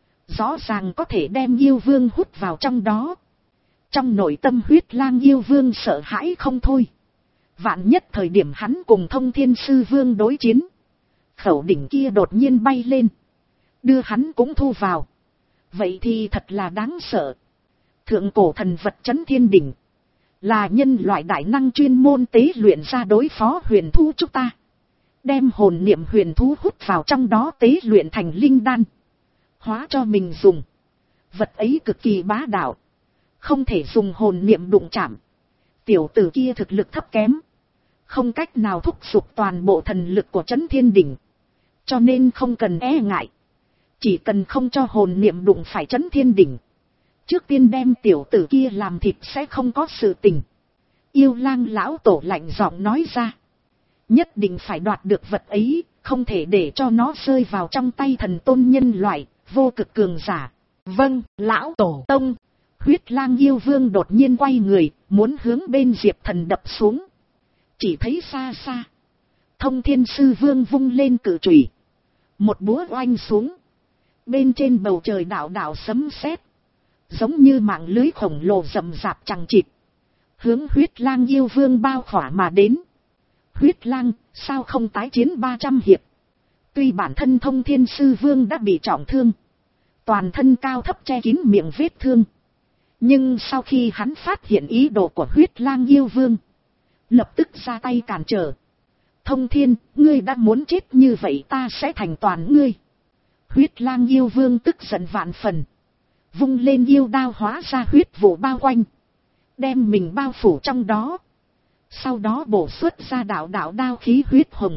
Rõ ràng có thể đem yêu vương hút vào trong đó. Trong nội tâm huyết lang yêu vương sợ hãi không thôi. Vạn nhất thời điểm hắn cùng Thông Thiên Sư Vương đối chiến, khẩu đỉnh kia đột nhiên bay lên, đưa hắn cũng thu vào. Vậy thì thật là đáng sợ. Thượng cổ thần vật chấn thiên đỉnh, là nhân loại đại năng chuyên môn tế luyện ra đối phó huyền thú chúng ta. Đem hồn niệm huyền thú hút vào trong đó tế luyện thành linh đan, hóa cho mình dùng. Vật ấy cực kỳ bá đạo, không thể dùng hồn niệm đụng chạm. Tiểu tử kia thực lực thấp kém, không cách nào thúc giục toàn bộ thần lực của chấn thiên đỉnh. Cho nên không cần e ngại. Chỉ cần không cho hồn niệm đụng phải chấn thiên đỉnh, trước tiên đem tiểu tử kia làm thịt sẽ không có sự tình. Yêu lang lão tổ lạnh giọng nói ra. Nhất định phải đoạt được vật ấy, không thể để cho nó rơi vào trong tay thần tôn nhân loại, vô cực cường giả. Vâng, lão tổ tông. Huyết lang yêu vương đột nhiên quay người, muốn hướng bên Diệp Thần đập xuống. Chỉ thấy xa xa, Thông Thiên Sư Vương vung lên cự chùy, một búa oanh xuống. Bên trên bầu trời đạo đạo sấm sét, giống như mạng lưới khổng lồ rậm rạp chằng chịt, hướng Huyết lang yêu vương bao khỏa mà đến. Huyết lang, sao không tái chiến ba trăm hiệp? Tuy bản thân Thông Thiên Sư Vương đã bị trọng thương, toàn thân cao thấp che kín miệng vết thương, nhưng sau khi hắn phát hiện ý đồ của Huyết lang yêu vương, lập tức ra tay cản trở. Thông Thiên, ngươi đã muốn chết như vậy, ta sẽ thành toàn ngươi. Huyết lang yêu vương tức giận vạn phần, vung lên yêu đao hóa ra huyết vụ bao quanh, đem mình bao phủ trong đó. Sau đó bổ xuất ra đạo đạo đao khí huyết hồng,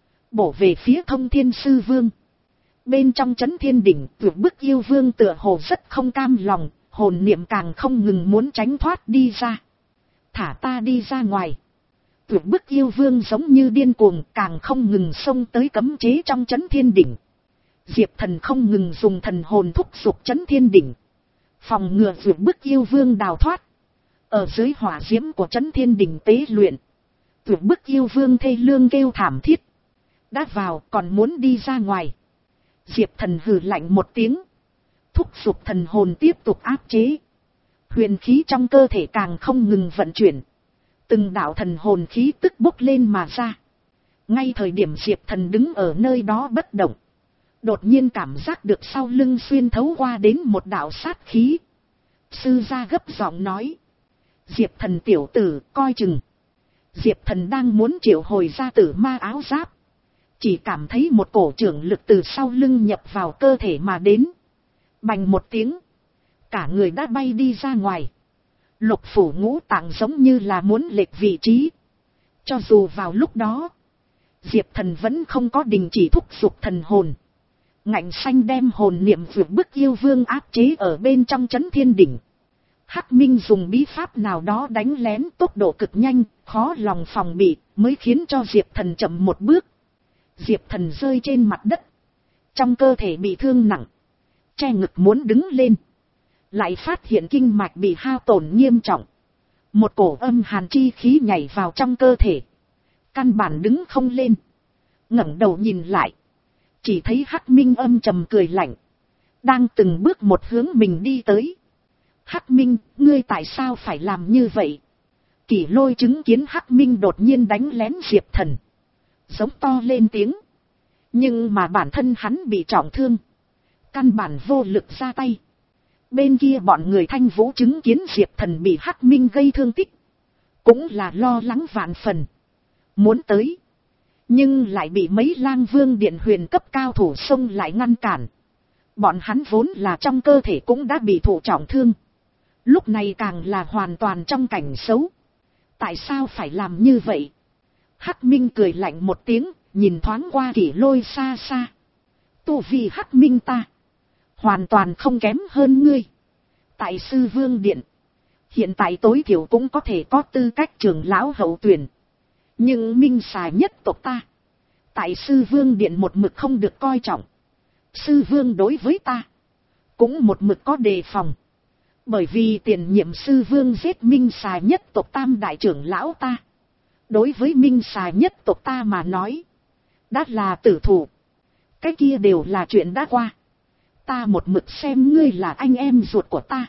bổ về phía Thông Thiên Sư Vương. Bên trong chấn thiên đỉnh, tuyệt bức yêu vương tựa hồ rất không cam lòng, hồn niệm càng không ngừng muốn tránh thoát đi ra. Thả ta đi ra ngoài. Tuyệt bức yêu vương giống như điên cuồng, càng không ngừng xông tới cấm chế trong chấn thiên đỉnh. Diệp Thần không ngừng dùng thần hồn thúc giục chấn thiên đỉnh, phòng ngừa tuyệt bức yêu vương đào thoát. Ở dưới hỏa diễm của chấn thiên đỉnh tế luyện, tuyệt bức yêu vương thê lương kêu thảm thiết. Đã vào còn muốn đi ra ngoài. Diệp Thần hừ lạnh một tiếng, thúc giục thần hồn tiếp tục áp chế. Huyền khí trong cơ thể càng không ngừng vận chuyển, từng đạo thần hồn khí tức bốc lên mà ra. Ngay thời điểm Diệp Thần đứng ở nơi đó bất động, đột nhiên cảm giác được sau lưng xuyên thấu qua đến một đạo sát khí. Sư gia gấp giọng nói, Diệp Thần tiểu tử, coi chừng. Diệp Thần đang muốn triệu hồi ra tử ma áo giáp, chỉ cảm thấy một cổ trưởng lực từ sau lưng nhập vào cơ thể mà đến. Bành một tiếng, cả người đã bay đi ra ngoài. Lục phủ ngũ tạng giống như là muốn lệch vị trí. Cho dù vào lúc đó, Diệp Thần vẫn không có đình chỉ thúc giục thần hồn, ngạnh xanh đem hồn niệm vượt bức yêu vương áp chế ở bên trong chấn thiên đỉnh. Hắc Minh dùng bí pháp nào đó đánh lén tốc độ cực nhanh, khó lòng phòng bị, mới khiến cho Diệp Thần chậm một bước. Diệp Thần rơi trên mặt đất, trong cơ thể bị thương nặng, che ngực muốn đứng lên, lại phát hiện kinh mạch bị hao tổn nghiêm trọng. Một cổ âm hàn chi khí nhảy vào trong cơ thể, căn bản đứng không lên. Ngẩng đầu nhìn lại, chỉ thấy Hắc Minh âm trầm cười lạnh, đang từng bước một hướng mình đi tới. Hắc Minh, ngươi tại sao phải làm như vậy? Kỷ Lôi chứng kiến Hắc Minh đột nhiên đánh lén Diệp Thần, giống to lên tiếng. Nhưng mà bản thân hắn bị trọng thương, căn bản vô lực ra tay. Bên kia bọn người Thanh Vũ chứng kiến Diệp Thần bị Hắc Minh gây thương tích, cũng là lo lắng vạn phần, muốn tới, nhưng lại bị mấy Lang Vương Điện huyền cấp cao thủ xông lại ngăn cản. Bọn hắn vốn là trong cơ thể cũng đã bị thụ trọng thương, lúc này càng là hoàn toàn trong cảnh xấu. Tại sao phải làm như vậy? Hắc Minh cười lạnh một tiếng, nhìn thoáng qua Kỷ Lôi xa xa. Tu vi Hắc Minh ta hoàn toàn không kém hơn ngươi. Tại Sư Vương Điện, hiện tại tối thiểu cũng có thể có tư cách trưởng lão hậu tuyển. Nhưng Minh xà nhất tộc ta, tại Sư Vương Điện một mực không được coi trọng. Sư Vương đối với ta cũng một mực có đề phòng. Bởi vì tiền nhiệm Sư Vương giết Minh xà nhất tộc tam đại trưởng lão ta. Đối với Minh xà nhất tộc ta mà nói, đã là tử thủ. Cái kia đều là chuyện đã qua. Ta một mực xem ngươi là anh em ruột của ta.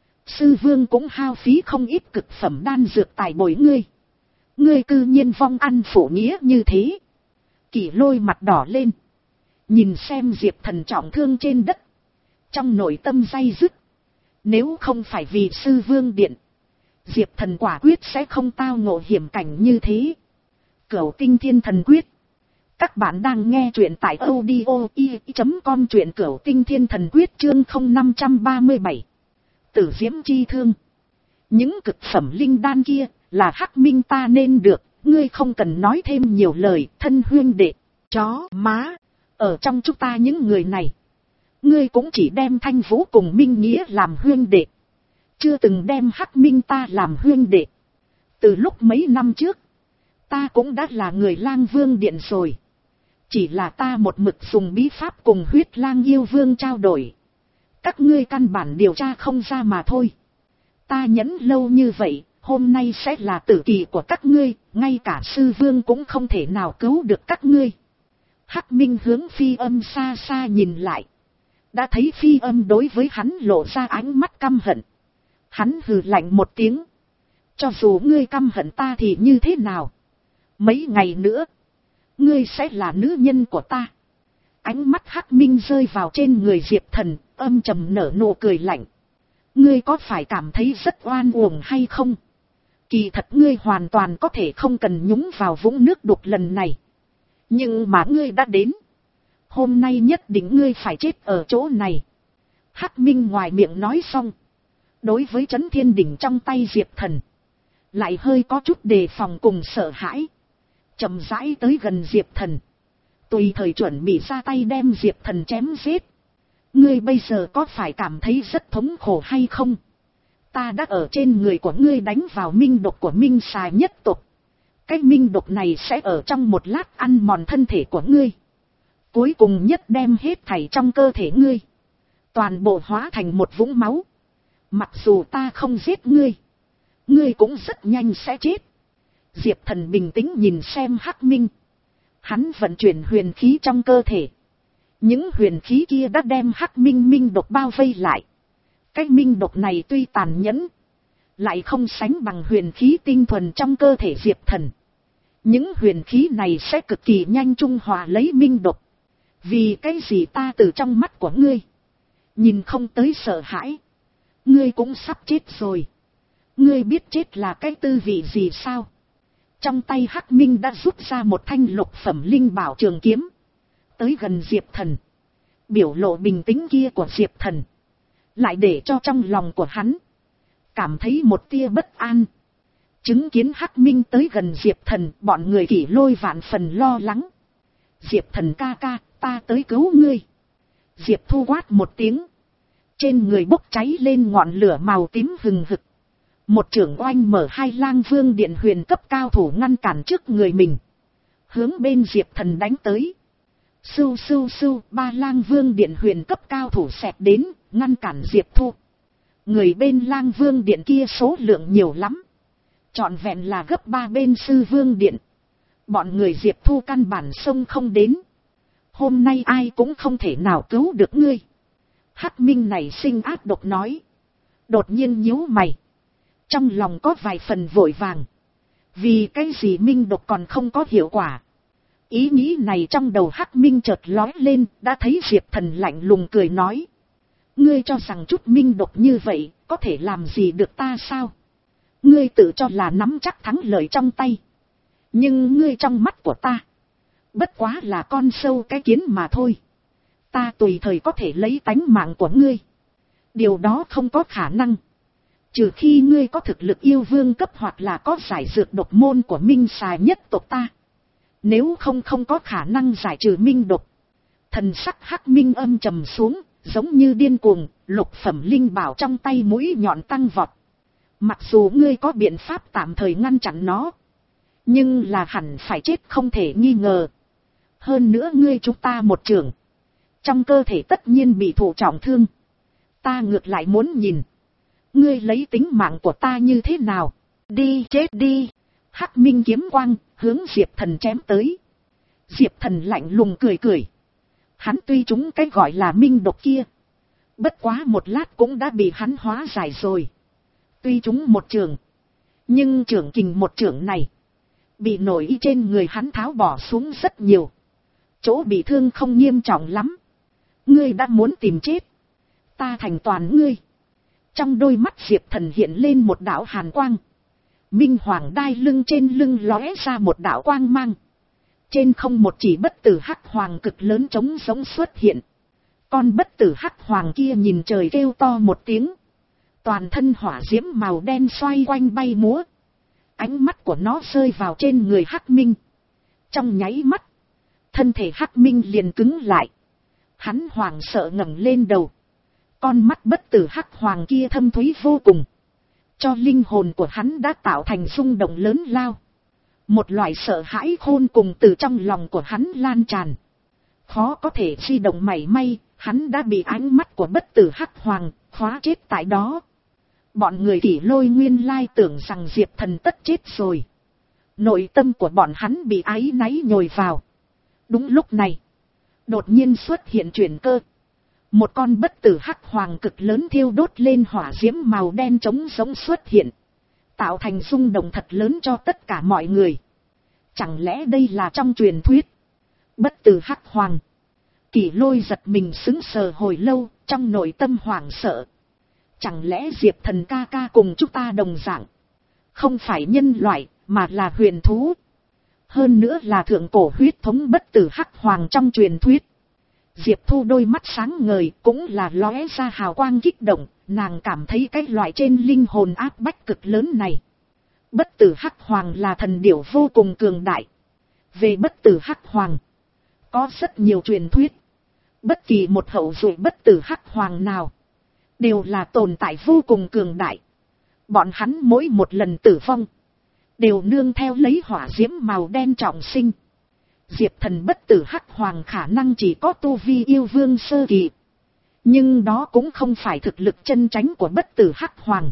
Sư Vương cũng hao phí không ít cực phẩm đan dược tài bồi ngươi. Ngươi cư nhiên vong ăn phụ nghĩa như thế. Kỷ Lôi mặt đỏ lên, nhìn xem Diệp Thần trọng thương trên đất, trong nội tâm day dứt. Nếu không phải vì Sư Vương Điện, Diệp Thần quả quyết sẽ không tao ngộ hiểm cảnh như thế. Cửu Tinh Thiên Thần Quyết. Các bạn đang nghe truyện tại audio i chấm com, truyện Cửu Tinh Thiên Thần Quyết chương không năm ba bảy. Tử Diễm Chi Thương. Những cực phẩm linh đan kia là Hắc Minh ta nên được, ngươi không cần nói thêm nhiều lời. Thân huynh đệ, chó má, ở trong chúng ta những người này, ngươi cũng chỉ đem Thanh Vũ cùng Minh Nghĩa làm huynh đệ, chưa từng đem Hắc Minh ta làm huynh đệ. Từ lúc mấy năm trước, Ta cũng đã là người Lang Vương Điện rồi. Chỉ là ta một mực dùng bí pháp cùng huyết lang yêu vương trao đổi. Các ngươi căn bản điều tra không ra mà thôi. Ta nhẫn lâu như vậy, hôm nay sẽ là tử kỳ của các ngươi, ngay cả sư vương cũng không thể nào cứu được các ngươi. Hắc Minh hướng Phi Âm xa xa nhìn lại. Đã thấy Phi Âm đối với hắn lộ ra ánh mắt căm hận. Hắn hừ lạnh một tiếng. Cho dù ngươi căm hận ta thì như thế nào? Mấy ngày nữa, ngươi sẽ là nữ nhân của ta. Ánh mắt Hắc Minh rơi vào trên người Diệp Thần, âm trầm nở nụ cười lạnh. Ngươi có phải cảm thấy rất oan uổng hay không? Kỳ thật ngươi hoàn toàn có thể không cần nhúng vào vũng nước đục lần này. Nhưng mà ngươi đã đến. Hôm nay nhất định ngươi phải chết ở chỗ này. Hắc Minh ngoài miệng nói xong. Đối với Chấn Thiên Đỉnh trong tay Diệp Thần, lại hơi có chút đề phòng cùng sợ hãi. Chậm rãi tới gần Diệp Thần. Tùy thời chuẩn bị ra tay đem Diệp Thần chém giết. Ngươi bây giờ có phải cảm thấy rất thống khổ hay không? Ta đã ở trên người của ngươi đánh vào minh độc của Minh Xà nhất tộc. Cái minh độc này sẽ ở trong một lát ăn mòn thân thể của ngươi. Cuối cùng nhất đem hết thảy trong cơ thể ngươi. Toàn bộ hóa thành một vũng máu. Mặc dù ta không giết ngươi, ngươi cũng rất nhanh sẽ chết. Diệp Thần bình tĩnh nhìn xem Hắc Minh. Hắn vận chuyển huyền khí trong cơ thể. Những huyền khí kia đã đem Hắc Minh minh độc bao vây lại. Cái minh độc này tuy tàn nhẫn, lại không sánh bằng huyền khí tinh thuần trong cơ thể Diệp Thần. Những huyền khí này sẽ cực kỳ nhanh trung hòa lấy minh độc. Vì cái gì ta từ trong mắt của ngươi nhìn không tới sợ hãi? Ngươi cũng sắp chết rồi. Ngươi biết chết là cái tư vị gì sao? Trong tay Hắc Minh đã rút ra một thanh lục phẩm linh bảo trường kiếm. Tới gần Diệp Thần. Biểu lộ bình tĩnh kia của Diệp Thần lại để cho trong lòng của hắn cảm thấy một tia bất an. Chứng kiến Hắc Minh tới gần Diệp Thần, bọn người Kỷ Lôi vạn phần lo lắng. Diệp Thần ca ca, ta tới cứu ngươi. Diệp Thu quát một tiếng. Trên người bốc cháy lên ngọn lửa màu tím hừng hực. Một trưởng oanh mở hai Lang Vương Điện huyền cấp cao thủ ngăn cản trước người mình. Hướng bên Diệp Thần đánh tới. Sưu sưu sưu, ba Lang Vương Điện huyền cấp cao thủ xẹt đến, ngăn cản Diệp Thu. Người bên Lang Vương Điện kia số lượng nhiều lắm. Trọn vẹn là gấp ba bên Sư Vương Điện. Bọn người Diệp Thu căn bản xông không đến. Hôm nay ai cũng không thể nào cứu được ngươi. Hắc Minh này sinh ác độc nói. Đột nhiên nhíu mày. Trong lòng có vài phần vội vàng. Vì cái gì minh độc còn không có hiệu quả? Ý nghĩ này trong đầu Hắc Minh chợt lói lên, đã thấy Diệp Thần lạnh lùng cười nói. Ngươi cho rằng chút minh độc như vậy, có thể làm gì được ta sao? Ngươi tự cho là nắm chắc thắng lợi trong tay. Nhưng ngươi trong mắt của ta, bất quá là con sâu cái kiến mà thôi. Ta tùy thời có thể lấy tánh mạng của ngươi. Điều đó không có khả năng. Trừ khi ngươi có thực lực yêu vương cấp hoặc là có giải dược độc môn của Minh Xà nhất tộc ta. Nếu không không có khả năng giải trừ minh độc. Thần sắc Hắc Minh âm trầm xuống, giống như điên cuồng, lục phẩm linh bảo trong tay mũi nhọn tăng vọt. Mặc dù ngươi có biện pháp tạm thời ngăn chặn nó, nhưng là hẳn phải chết không thể nghi ngờ. Hơn nữa ngươi chúng ta một trường, trong cơ thể tất nhiên bị thụ trọng thương. Ta ngược lại muốn nhìn, ngươi lấy tính mạng của ta như thế nào. Đi chết đi. Hắc Minh kiếm quang hướng Diệp Thần chém tới. Diệp Thần lạnh lùng cười cười. Hắn tuy chúng cái gọi là minh độc kia, bất quá một lát cũng đã bị hắn hóa giải rồi. Tuy chúng một trường, nhưng trưởng kình một trưởng này bị nổi y trên người hắn tháo bỏ xuống rất nhiều. Chỗ bị thương không nghiêm trọng lắm. Ngươi đã muốn tìm chết, ta thành toàn ngươi. Trong đôi mắt Diệp Thần hiện lên một đạo hàn quang. Minh hoàng đai lưng trên lưng lóe ra một đạo quang mang. Trên không một chỉ bất tử hắc hoàng cực lớn trống giống xuất hiện. Con bất tử hắc hoàng kia nhìn trời kêu to một tiếng. Toàn thân hỏa diễm màu đen xoay quanh bay múa. Ánh mắt của nó rơi vào trên người Hắc Minh. Trong nháy mắt, thân thể Hắc Minh liền cứng lại. Hắn hoảng sợ ngẩng lên đầu. Con mắt bất tử hắc hoàng kia thâm thúy vô cùng, cho linh hồn của hắn đã tạo thành rung động lớn lao. Một loại sợ hãi khôn cùng từ trong lòng của hắn lan tràn. Khó có thể di động mảy may, hắn đã bị ánh mắt của bất tử hắc hoàng khóa chết tại đó. Bọn người Kỷ Lôi nguyên lai tưởng rằng Diệp Thần tất chết rồi. Nội tâm của bọn hắn bị áy náy nhồi vào. Đúng lúc này, đột nhiên xuất hiện chuyển cơ. Một con bất tử hắc hoàng cực lớn thiêu đốt lên hỏa diễm màu đen trống giống xuất hiện, tạo thành rung động thật lớn cho tất cả mọi người. Chẳng lẽ đây là trong truyền thuyết bất tử hắc hoàng? Kỷ Lôi giật mình sững sờ hồi lâu, trong nội tâm hoảng sợ. Chẳng lẽ Diệp Thần ca ca cùng chúng ta đồng dạng, không phải nhân loại mà là huyền thú, hơn nữa là thượng cổ huyết thống bất tử hắc hoàng trong truyền thuyết. Diệp Thu đôi mắt sáng ngời, cũng là lóe ra hào quang kích động, nàng cảm thấy cái loại trên linh hồn áp bách cực lớn này. Bất tử hắc hoàng là thần điểu vô cùng cường đại. Về bất tử hắc hoàng, có rất nhiều truyền thuyết. Bất kỳ một hậu duệ bất tử hắc hoàng nào, đều là tồn tại vô cùng cường đại. Bọn hắn mỗi một lần tử vong, đều nương theo lấy hỏa diễm màu đen trọng sinh. Diệp Thần bất tử hắc hoàng khả năng chỉ có tu vi yêu vương sơ kỳ. Nhưng đó cũng không phải thực lực chân chánh của bất tử hắc hoàng.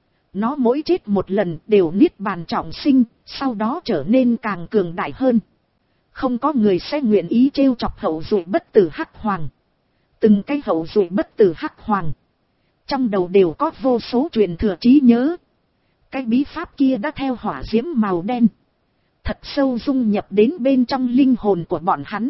Nó mỗi chết một lần đều niết bàn trọng sinh, sau đó trở nên càng cường đại hơn. Không có người sẽ nguyện ý trêu chọc hậu duệ bất tử hắc hoàng. Từng cái hậu duệ bất tử hắc hoàng, trong đầu đều có vô số truyền thừa trí nhớ. Cái bí pháp kia đã theo hỏa diễm màu đen, thật sâu dung nhập đến bên trong linh hồn của bọn hắn.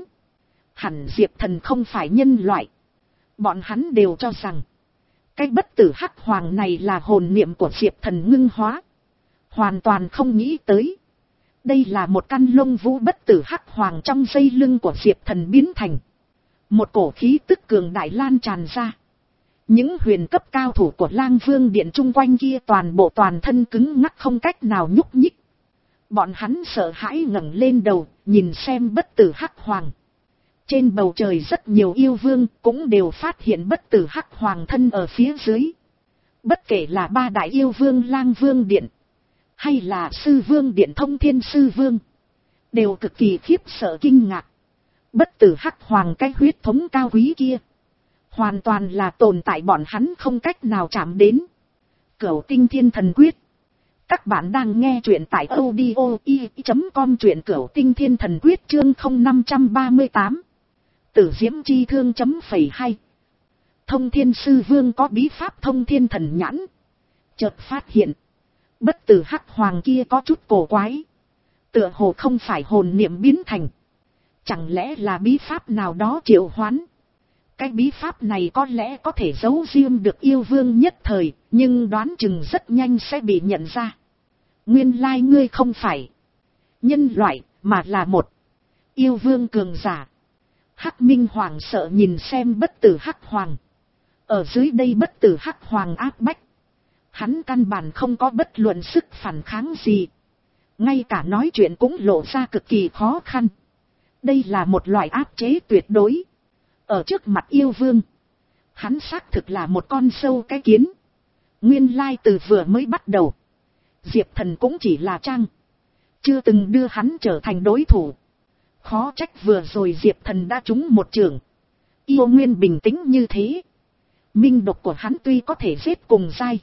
Hẳn Diệp Thần không phải nhân loại. Bọn hắn đều cho rằng, cái bất tử hắc hoàng này là hồn niệm của Diệp Thần ngưng hóa. Hoàn toàn không nghĩ tới, đây là một căn lông vũ bất tử hắc hoàng trong dây lưng của Diệp Thần biến thành. Một cổ khí tức cường đại lan tràn ra. Những huyền cấp cao thủ của Lang Vương Điện chung quanh kia toàn bộ toàn thân cứng ngắc không cách nào nhúc nhích. Bọn hắn sợ hãi ngẩng lên đầu, nhìn xem bất tử hắc hoàng. Trên bầu trời rất nhiều yêu vương cũng đều phát hiện bất tử hắc hoàng thân ở phía dưới. Bất kể là ba đại yêu vương Lang Vương Điện, hay là Sư Vương Điện Thông Thiên Sư Vương, đều cực kỳ khiếp sợ kinh ngạc. Bất tử hắc hoàng cái huyết thống cao quý kia, hoàn toàn là tồn tại bọn hắn không cách nào chạm đến. Cửu Tinh Thiên Thần Quyết. Các bạn đang nghe truyện tại audio i chấm com, truyện Cửu Tinh Thiên Thần Quyết chương không năm ba tám. Tử Diễm Chi Thương chấm phẩy hai. Thông Thiên Sư Vương có bí pháp Thông Thiên Thần Nhãn. Chợt phát hiện, bất tử hắc hoàng kia có chút cổ quái. Tựa hồ không phải hồn niệm biến thành. Chẳng lẽ là bí pháp nào đó triệu hoán? Cái bí pháp này có lẽ có thể giấu riêng được yêu vương nhất thời, nhưng đoán chừng rất nhanh sẽ bị nhận ra. Nguyên lai ngươi không phải nhân loại, mà là một yêu vương cường giả. Hắc Minh Hoàng sợ nhìn xem bất tử hắc hoàng. Ở dưới đây bất tử hắc hoàng áp bách, hắn căn bản không có bất luận sức phản kháng gì. Ngay cả nói chuyện cũng lộ ra cực kỳ khó khăn. Đây là một loại áp chế tuyệt đối. Ở trước mặt yêu vương, hắn xác thực là một con sâu cái kiến. Nguyên lai từ vừa mới bắt đầu, Diệp Thần cũng chỉ là trang, chưa từng đưa hắn trở thành đối thủ. Khó trách vừa rồi Diệp Thần đã trúng một trường. Yêu Nguyên bình tĩnh như thế. Minh độc của hắn tuy có thể giết cùng giai,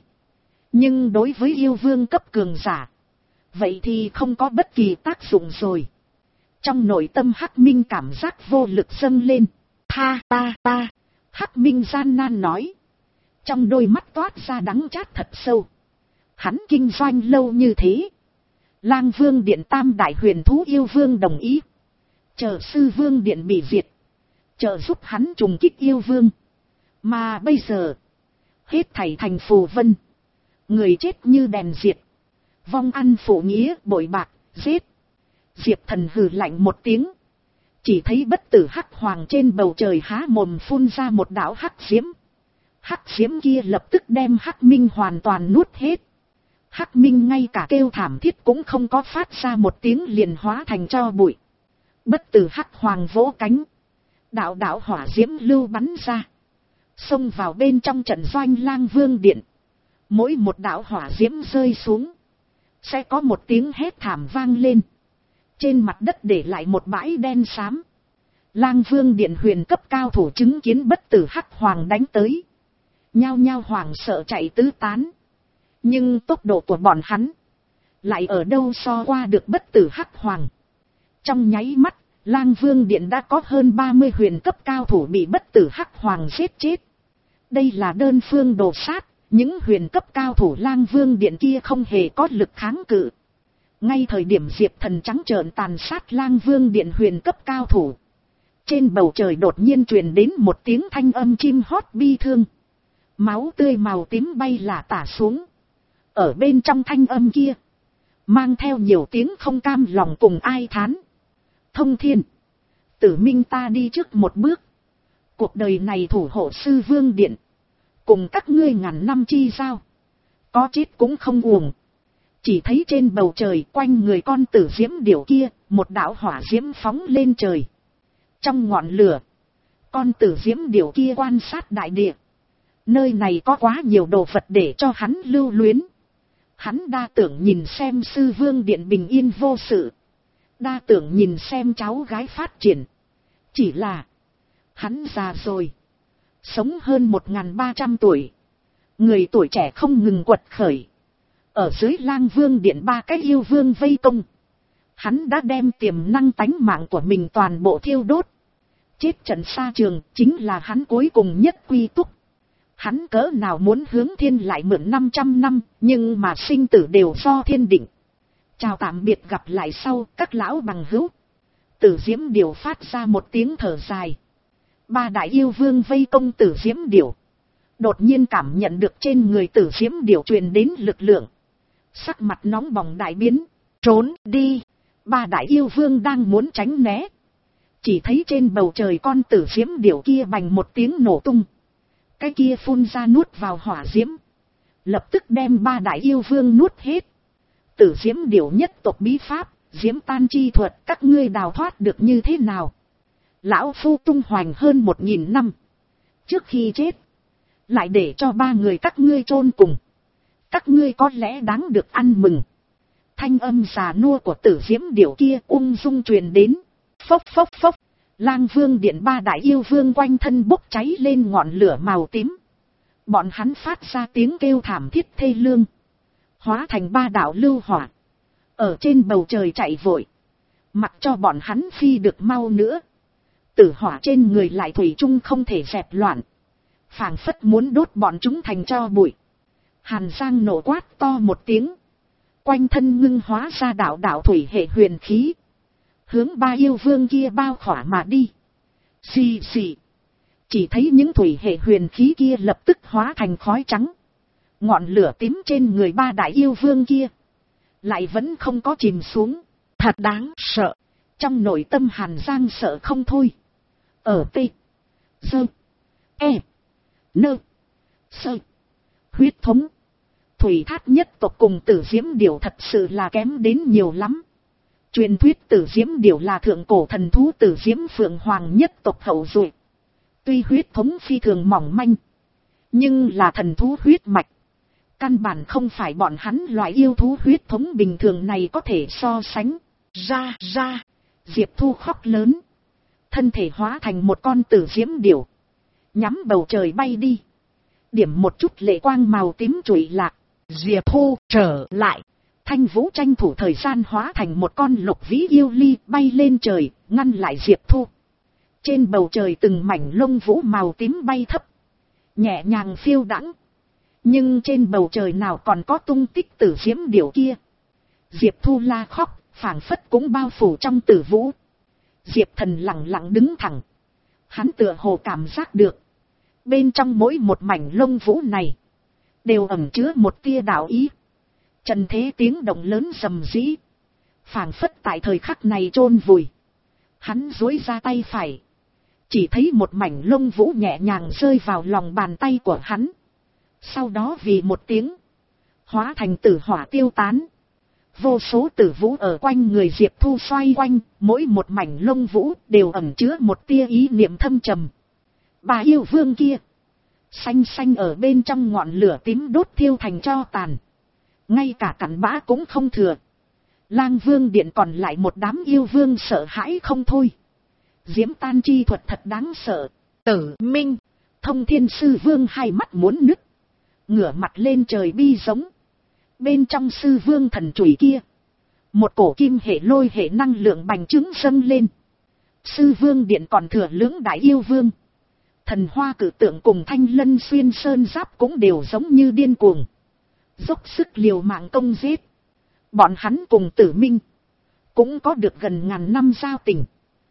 nhưng đối với yêu vương cấp cường giả, vậy thì không có bất kỳ tác dụng rồi. Trong nội tâm Hắc Minh cảm giác vô lực dâng lên. Tha ta ta, Hắc Minh gian nan nói. Trong đôi mắt toát ra đắng chát thật sâu. Hắn kinh doanh lâu như thế, Lang Vương Điện tam đại huyền thú yêu vương đồng ý, chờ Sư Vương Điện bị diệt, trợ giúp hắn trùng kích yêu vương. Mà bây giờ, hết thảy thành phù vân, người chết như đèn diệt, vong ăn phụ nghĩa bội bạc, giết. Diệp Thần hừ lạnh một tiếng, chỉ thấy bất tử hắc hoàng trên bầu trời há mồm phun ra một đạo hắc diễm. Hắc diễm kia lập tức đem Hắc Minh hoàn toàn nuốt hết. Hắc Minh ngay cả kêu thảm thiết cũng không có phát ra một tiếng, liền hóa thành tro bụi. Bất tử hắc hoàng vỗ cánh, đạo đạo hỏa diễm lưu bắn ra, xông vào bên trong trận doanh Lang Vương Điện. Mỗi một đạo hỏa diễm rơi xuống, sẽ có một tiếng hét thảm vang lên. trên mặt đất để lại một bãi đen xám. Lang Vương điện huyền cấp cao thủ chứng kiến bất tử hắc hoàng đánh tới, nhao nhao hoảng sợ chạy tứ tán. Nhưng tốc độ của bọn hắn lại ở đâu so qua được bất tử hắc hoàng. Trong nháy mắt, Lang Vương điện đã có hơn ba mươi huyền cấp cao thủ bị bất tử hắc hoàng giết chết. Đây là đơn phương đồ sát, những huyền cấp cao thủ Lang Vương điện kia không hề có lực kháng cự. Ngay thời điểm Diệp Thần trắng trợn tàn sát Lang Vương điện huyền cấp cao thủ, trên bầu trời đột nhiên truyền đến một tiếng thanh âm chim hót bi thương. Máu tươi màu tím bay lả tả xuống. Ở bên trong thanh âm kia, mang theo nhiều tiếng không cam lòng cùng ai thán. Thông Thiên, Tử Minh ta đi trước một bước. Cuộc đời này thủ hộ sư Vương điện, cùng các ngươi ngàn năm chi giao, có chết cũng không uổng. Chỉ thấy trên bầu trời quanh người con tử diễm điểu kia, một đạo hỏa diễm phóng lên trời. Trong ngọn lửa, con tử diễm điểu kia quan sát đại địa. Nơi này có quá nhiều đồ vật để cho hắn lưu luyến. Hắn đa tưởng nhìn xem sư Vương điện bình yên vô sự, đa tưởng nhìn xem cháu gái phát triển. Chỉ là hắn già rồi, sống hơn một nghìn ba trăm tuổi, người tuổi trẻ không ngừng quật khởi. Ở dưới Lang Vương điện ba cái yêu vương vây công, hắn đã đem tiềm năng tánh mạng của mình toàn bộ thiêu đốt. Chết trận xa trường chính là hắn cuối cùng nhất quy túc. Hắn cỡ nào muốn hướng thiên lại mượn năm trăm năm, nhưng mà sinh tử đều do thiên định. Chào tạm biệt, gặp lại sau các lão bằng hữu. Tử Diễm Điểu phát ra một tiếng thở dài. Ba đại yêu vương vây công Tử Diễm Điểu, đột nhiên cảm nhận được trên người Tử Diễm Điểu truyền đến lực lượng. Sắc mặt nóng bỏng đại biến, trốn đi. Ba đại yêu vương đang muốn tránh né, chỉ thấy trên bầu trời con Tử Diễm Điểu kia bành một tiếng nổ tung. Cái kia phun ra nuốt vào hỏa diễm, lập tức đem ba đại yêu vương nuốt hết. Tử Diễm Điểu nhất tộc bí pháp, diễm tan chi thuật, các ngươi đào thoát được như thế nào? Lão phu tung hoành hơn một nghìn năm, trước khi chết lại để cho ba người các ngươi chôn cùng. Các ngươi có lẽ đáng được ăn mừng. Thanh âm già nua của Tử Diễm Điểu kia ung dung truyền đến. Phốc phốc phốc. Lang Vương điện ba đại yêu vương quanh thân bốc cháy lên ngọn lửa màu tím. Bọn hắn phát ra tiếng kêu thảm thiết thê lương, hóa thành ba đạo lưu hỏa, ở trên bầu trời chạy vội. Mặc cho bọn hắn phi được mau nữa, tử hỏa trên người lại thủy chung không thể dẹp loạn, phảng phất muốn đốt bọn chúng thành tro bụi. Hàn Giang nổ quát to một tiếng, quanh thân ngưng hóa ra đạo đạo thủy hệ huyền khí, hướng ba yêu vương kia bao khỏa mà đi. Xì xì. Chỉ thấy những thủy hệ huyền khí kia lập tức hóa thành khói trắng. Ngọn lửa tím trên người ba đại yêu vương kia lại vẫn không có chìm xuống. Thật đáng sợ. Trong nội tâm Hàn Giang sợ không thôi. Ở T. Sơ. E. Nơ. Sơ. Huyết thống. Thủy thát nhất tộc cùng Tử Diễm Điểu thật sự là kém đến nhiều lắm. Truyền thuyết Tử Diễm Điểu là thượng cổ thần thú Tử Diễm Phượng Hoàng nhất tộc hậu duệ. Tuy huyết thống phi thường mỏng manh, nhưng là thần thú huyết mạch. Căn bản không phải bọn hắn loại yêu thú huyết thống bình thường này có thể so sánh. Ra ra. Diệp Thu khóc lớn, thân thể hóa thành một con Tử Diễm Điểu, nhắm bầu trời bay đi. Điểm một chút lệ quang màu tím trụi lạc. Diệp Thu trở lại. Thanh Vũ tranh thủ thời gian hóa thành một con lục vĩ yêu ly bay lên trời, ngăn lại Diệp Thu. Trên bầu trời từng mảnh lông vũ màu tím bay thấp, nhẹ nhàng phiêu đãng. Nhưng trên bầu trời nào còn có tung tích Tử Diễm Điểu kia. Diệp Thu la khóc, phảng phất cũng bao phủ trong tử vũ. Diệp Thần lặng lặng đứng thẳng. Hắn tựa hồ cảm giác được, bên trong mỗi một mảnh lông vũ này đều ẩn chứa một tia đạo ý. Trần thế tiếng động lớn rầm rĩ, phảng phất tại thời khắc này chôn vùi. Hắn duỗi ra tay phải, chỉ thấy một mảnh lông vũ nhẹ nhàng rơi vào lòng bàn tay của hắn. Sau đó vì một tiếng, hóa thành tử hỏa tiêu tán. Vô số tử vũ ở quanh người Diệp Thu xoay quanh, mỗi một mảnh lông vũ đều ẩn chứa một tia ý niệm thâm trầm. Bà yêu vương kia, xanh xanh ở bên trong ngọn lửa tím đốt thiêu thành tro tàn. Ngay cả cặn bã cũng không thừa. Lang Vương điện còn lại một đám yêu vương sợ hãi không thôi. Diễm tan chi thuật thật đáng sợ. Tử Minh, Thông Thiên Sư Vương hai mắt muốn nứt, ngửa mặt lên trời bi giống. Bên trong Sư Vương thần chùy kia, một cổ kim hệ lôi hệ năng lượng bành trướng dâng lên. Sư Vương điện còn thừa lưỡng đại yêu vương, Thần Hoa Cử Tượng cùng Thanh Lân Xuyên Sơn Giáp cũng đều giống như điên cuồng, dốc sức liều mạng công giết. Bọn hắn cùng Tử Minh cũng có được gần ngàn năm giao tình,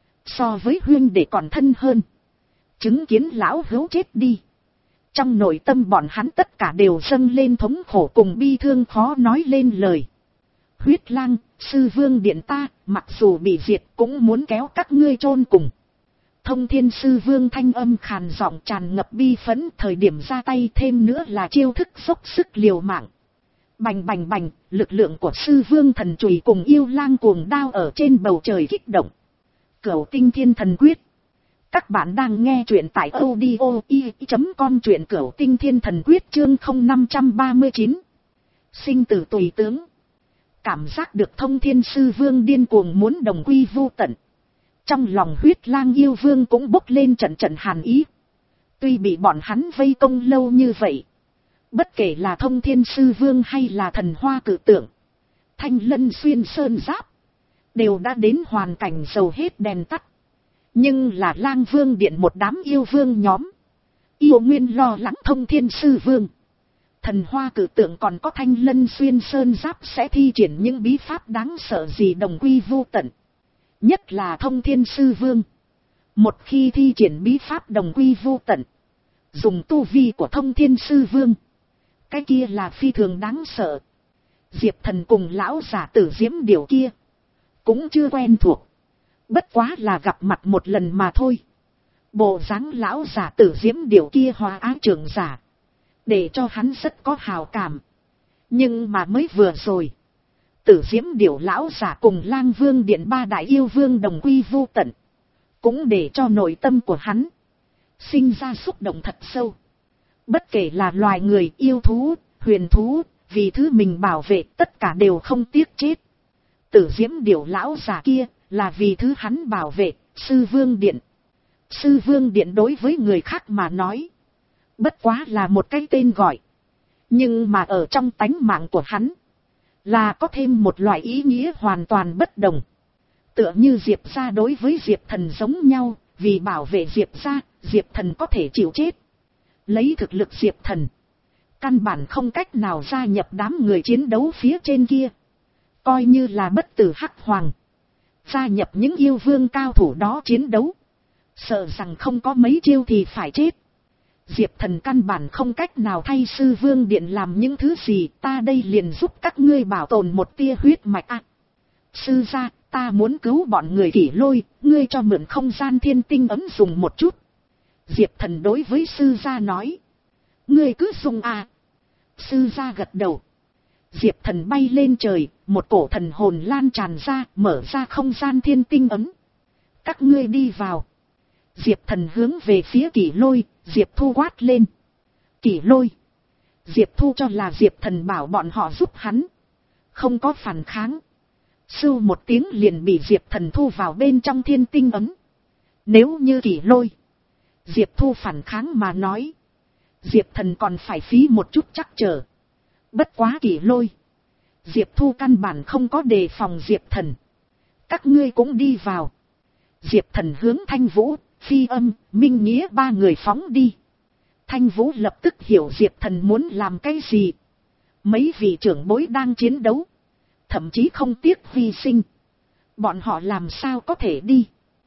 so với huynh đệ còn thân hơn. Chứng kiến lão hữu chết đi, trong nội tâm bọn hắn tất cả đều dâng lên thống khổ cùng bi thương khó nói lên lời. Huyết Lang, Sư Vương điện ta, mặc dù bị diệt cũng muốn kéo các ngươi chôn cùng. Thông Thiên Sư Vương thanh âm khàn giọng tràn ngập bi phẫn, thời điểm ra tay thêm nữa là chiêu thức dốc sức liều mạng. Bành bành bành, lực lượng của Sư Vương thần chùy cùng yêu lang cuồng đao ở trên bầu trời kích động. Cửu Tinh Thiên Thần Quyết. Các bạn đang nghe truyện tại audio i chấm com, truyện Cửu Tinh Thiên Thần Quyết chương không năm ba chín. Sinh tử tùy tướng. Cảm giác được Thông Thiên Sư Vương điên cuồng muốn đồng quy vu tận, trong lòng Huyết Lang yêu vương cũng bốc lên trận trận hàn ý. Tuy bị bọn hắn vây công lâu như vậy, bất kể là Thông Thiên Sư Vương hay là Thần Hoa Cử Tượng, Thanh Lân Xuyên Sơn Giáp, đều đã đến hoàn cảnh dầu hết đèn tắt. Nhưng là Lang Vương điện một đám yêu vương nhóm, yêu nguyên lo lắng Thông Thiên Sư Vương, Thần Hoa Cử Tượng còn có Thanh Lân Xuyên Sơn Giáp sẽ thi triển những bí pháp đáng sợ gì đồng quy vu tận. Nhất là Thông Thiên Sư Vương, một khi thi triển bí pháp đồng quy vu tận, dùng tu vi của Thông Thiên Sư Vương, cái kia là phi thường đáng sợ. Diệp Thần cùng lão giả Tử Diễm Điểu kia cũng chưa quen thuộc, bất quá là gặp mặt một lần mà thôi. Bộ dáng lão giả Tử Diễm Điểu kia hòa ái trưởng giả, để cho hắn rất có hào cảm. Nhưng mà mới vừa rồi, Tử Diễm Điểu lão giả cùng Lang Vương điện ba đại yêu vương đồng quy vu tận, cũng để cho nội tâm của hắn sinh ra xúc động thật sâu. Bất kể là loài người, yêu thú, huyền thú, vì thứ mình bảo vệ tất cả đều không tiếc chết. Tử Diễm Điểu lão giả kia là vì thứ hắn bảo vệ, Sư Vương điện. Sư Vương điện đối với người khác mà nói, bất quá là một cái tên gọi. Nhưng mà ở trong tánh mạng của hắn, là có thêm một loại ý nghĩa hoàn toàn bất đồng. Tựa như Diệp gia đối với Diệp Thần giống nhau, vì bảo vệ Diệp gia, Diệp Thần có thể chịu chết. Lấy thực lực Diệp Thần, căn bản không cách nào gia nhập đám người chiến đấu phía trên kia. Coi như là bất tử Hắc Hoàng, gia nhập những yêu vương cao thủ đó chiến đấu, sợ rằng không có mấy chiêu thì phải chết. Diệp Thần căn bản không cách nào thay Sư Vương điện làm những thứ gì, ta đây liền giúp các ngươi bảo tồn một tia huyết mạch ạ. À, sư gia, ta muốn cứu bọn người Kỷ Lôi, ngươi cho mượn không gian thiên tinh ấm dùng một chút. Diệp Thần đối với sư gia nói. Ngươi cứ dùng à. Sư gia gật đầu. Diệp Thần bay lên trời, một cổ thần hồn lan tràn ra, mở ra không gian thiên tinh ấm. Các ngươi đi vào. Diệp Thần hướng về phía Kỷ Lôi, Diệp Thu quát lên. Kỷ Lôi. Diệp Thu cho là Diệp Thần bảo bọn họ giúp hắn, không có phản kháng. Sưu một tiếng liền bị Diệp Thần thu vào bên trong thiên tinh ấm. Nếu như Kỷ Lôi, Diệp Thu phản kháng mà nói, Diệp Thần còn phải phí một chút trắc trở. Bất quá Kỷ Lôi, Diệp Thu căn bản không có đề phòng Diệp Thần. Các ngươi cũng đi vào. Diệp Thần hướng Thanh Vũ, Phi Âm, Minh Nghĩa ba người phóng đi. Thanh Vũ lập tức hiểu Diệp Thần muốn làm cái gì. Mấy vị trưởng bối đang chiến đấu, thậm chí không tiếc hy sinh, bọn họ làm sao có thể đi.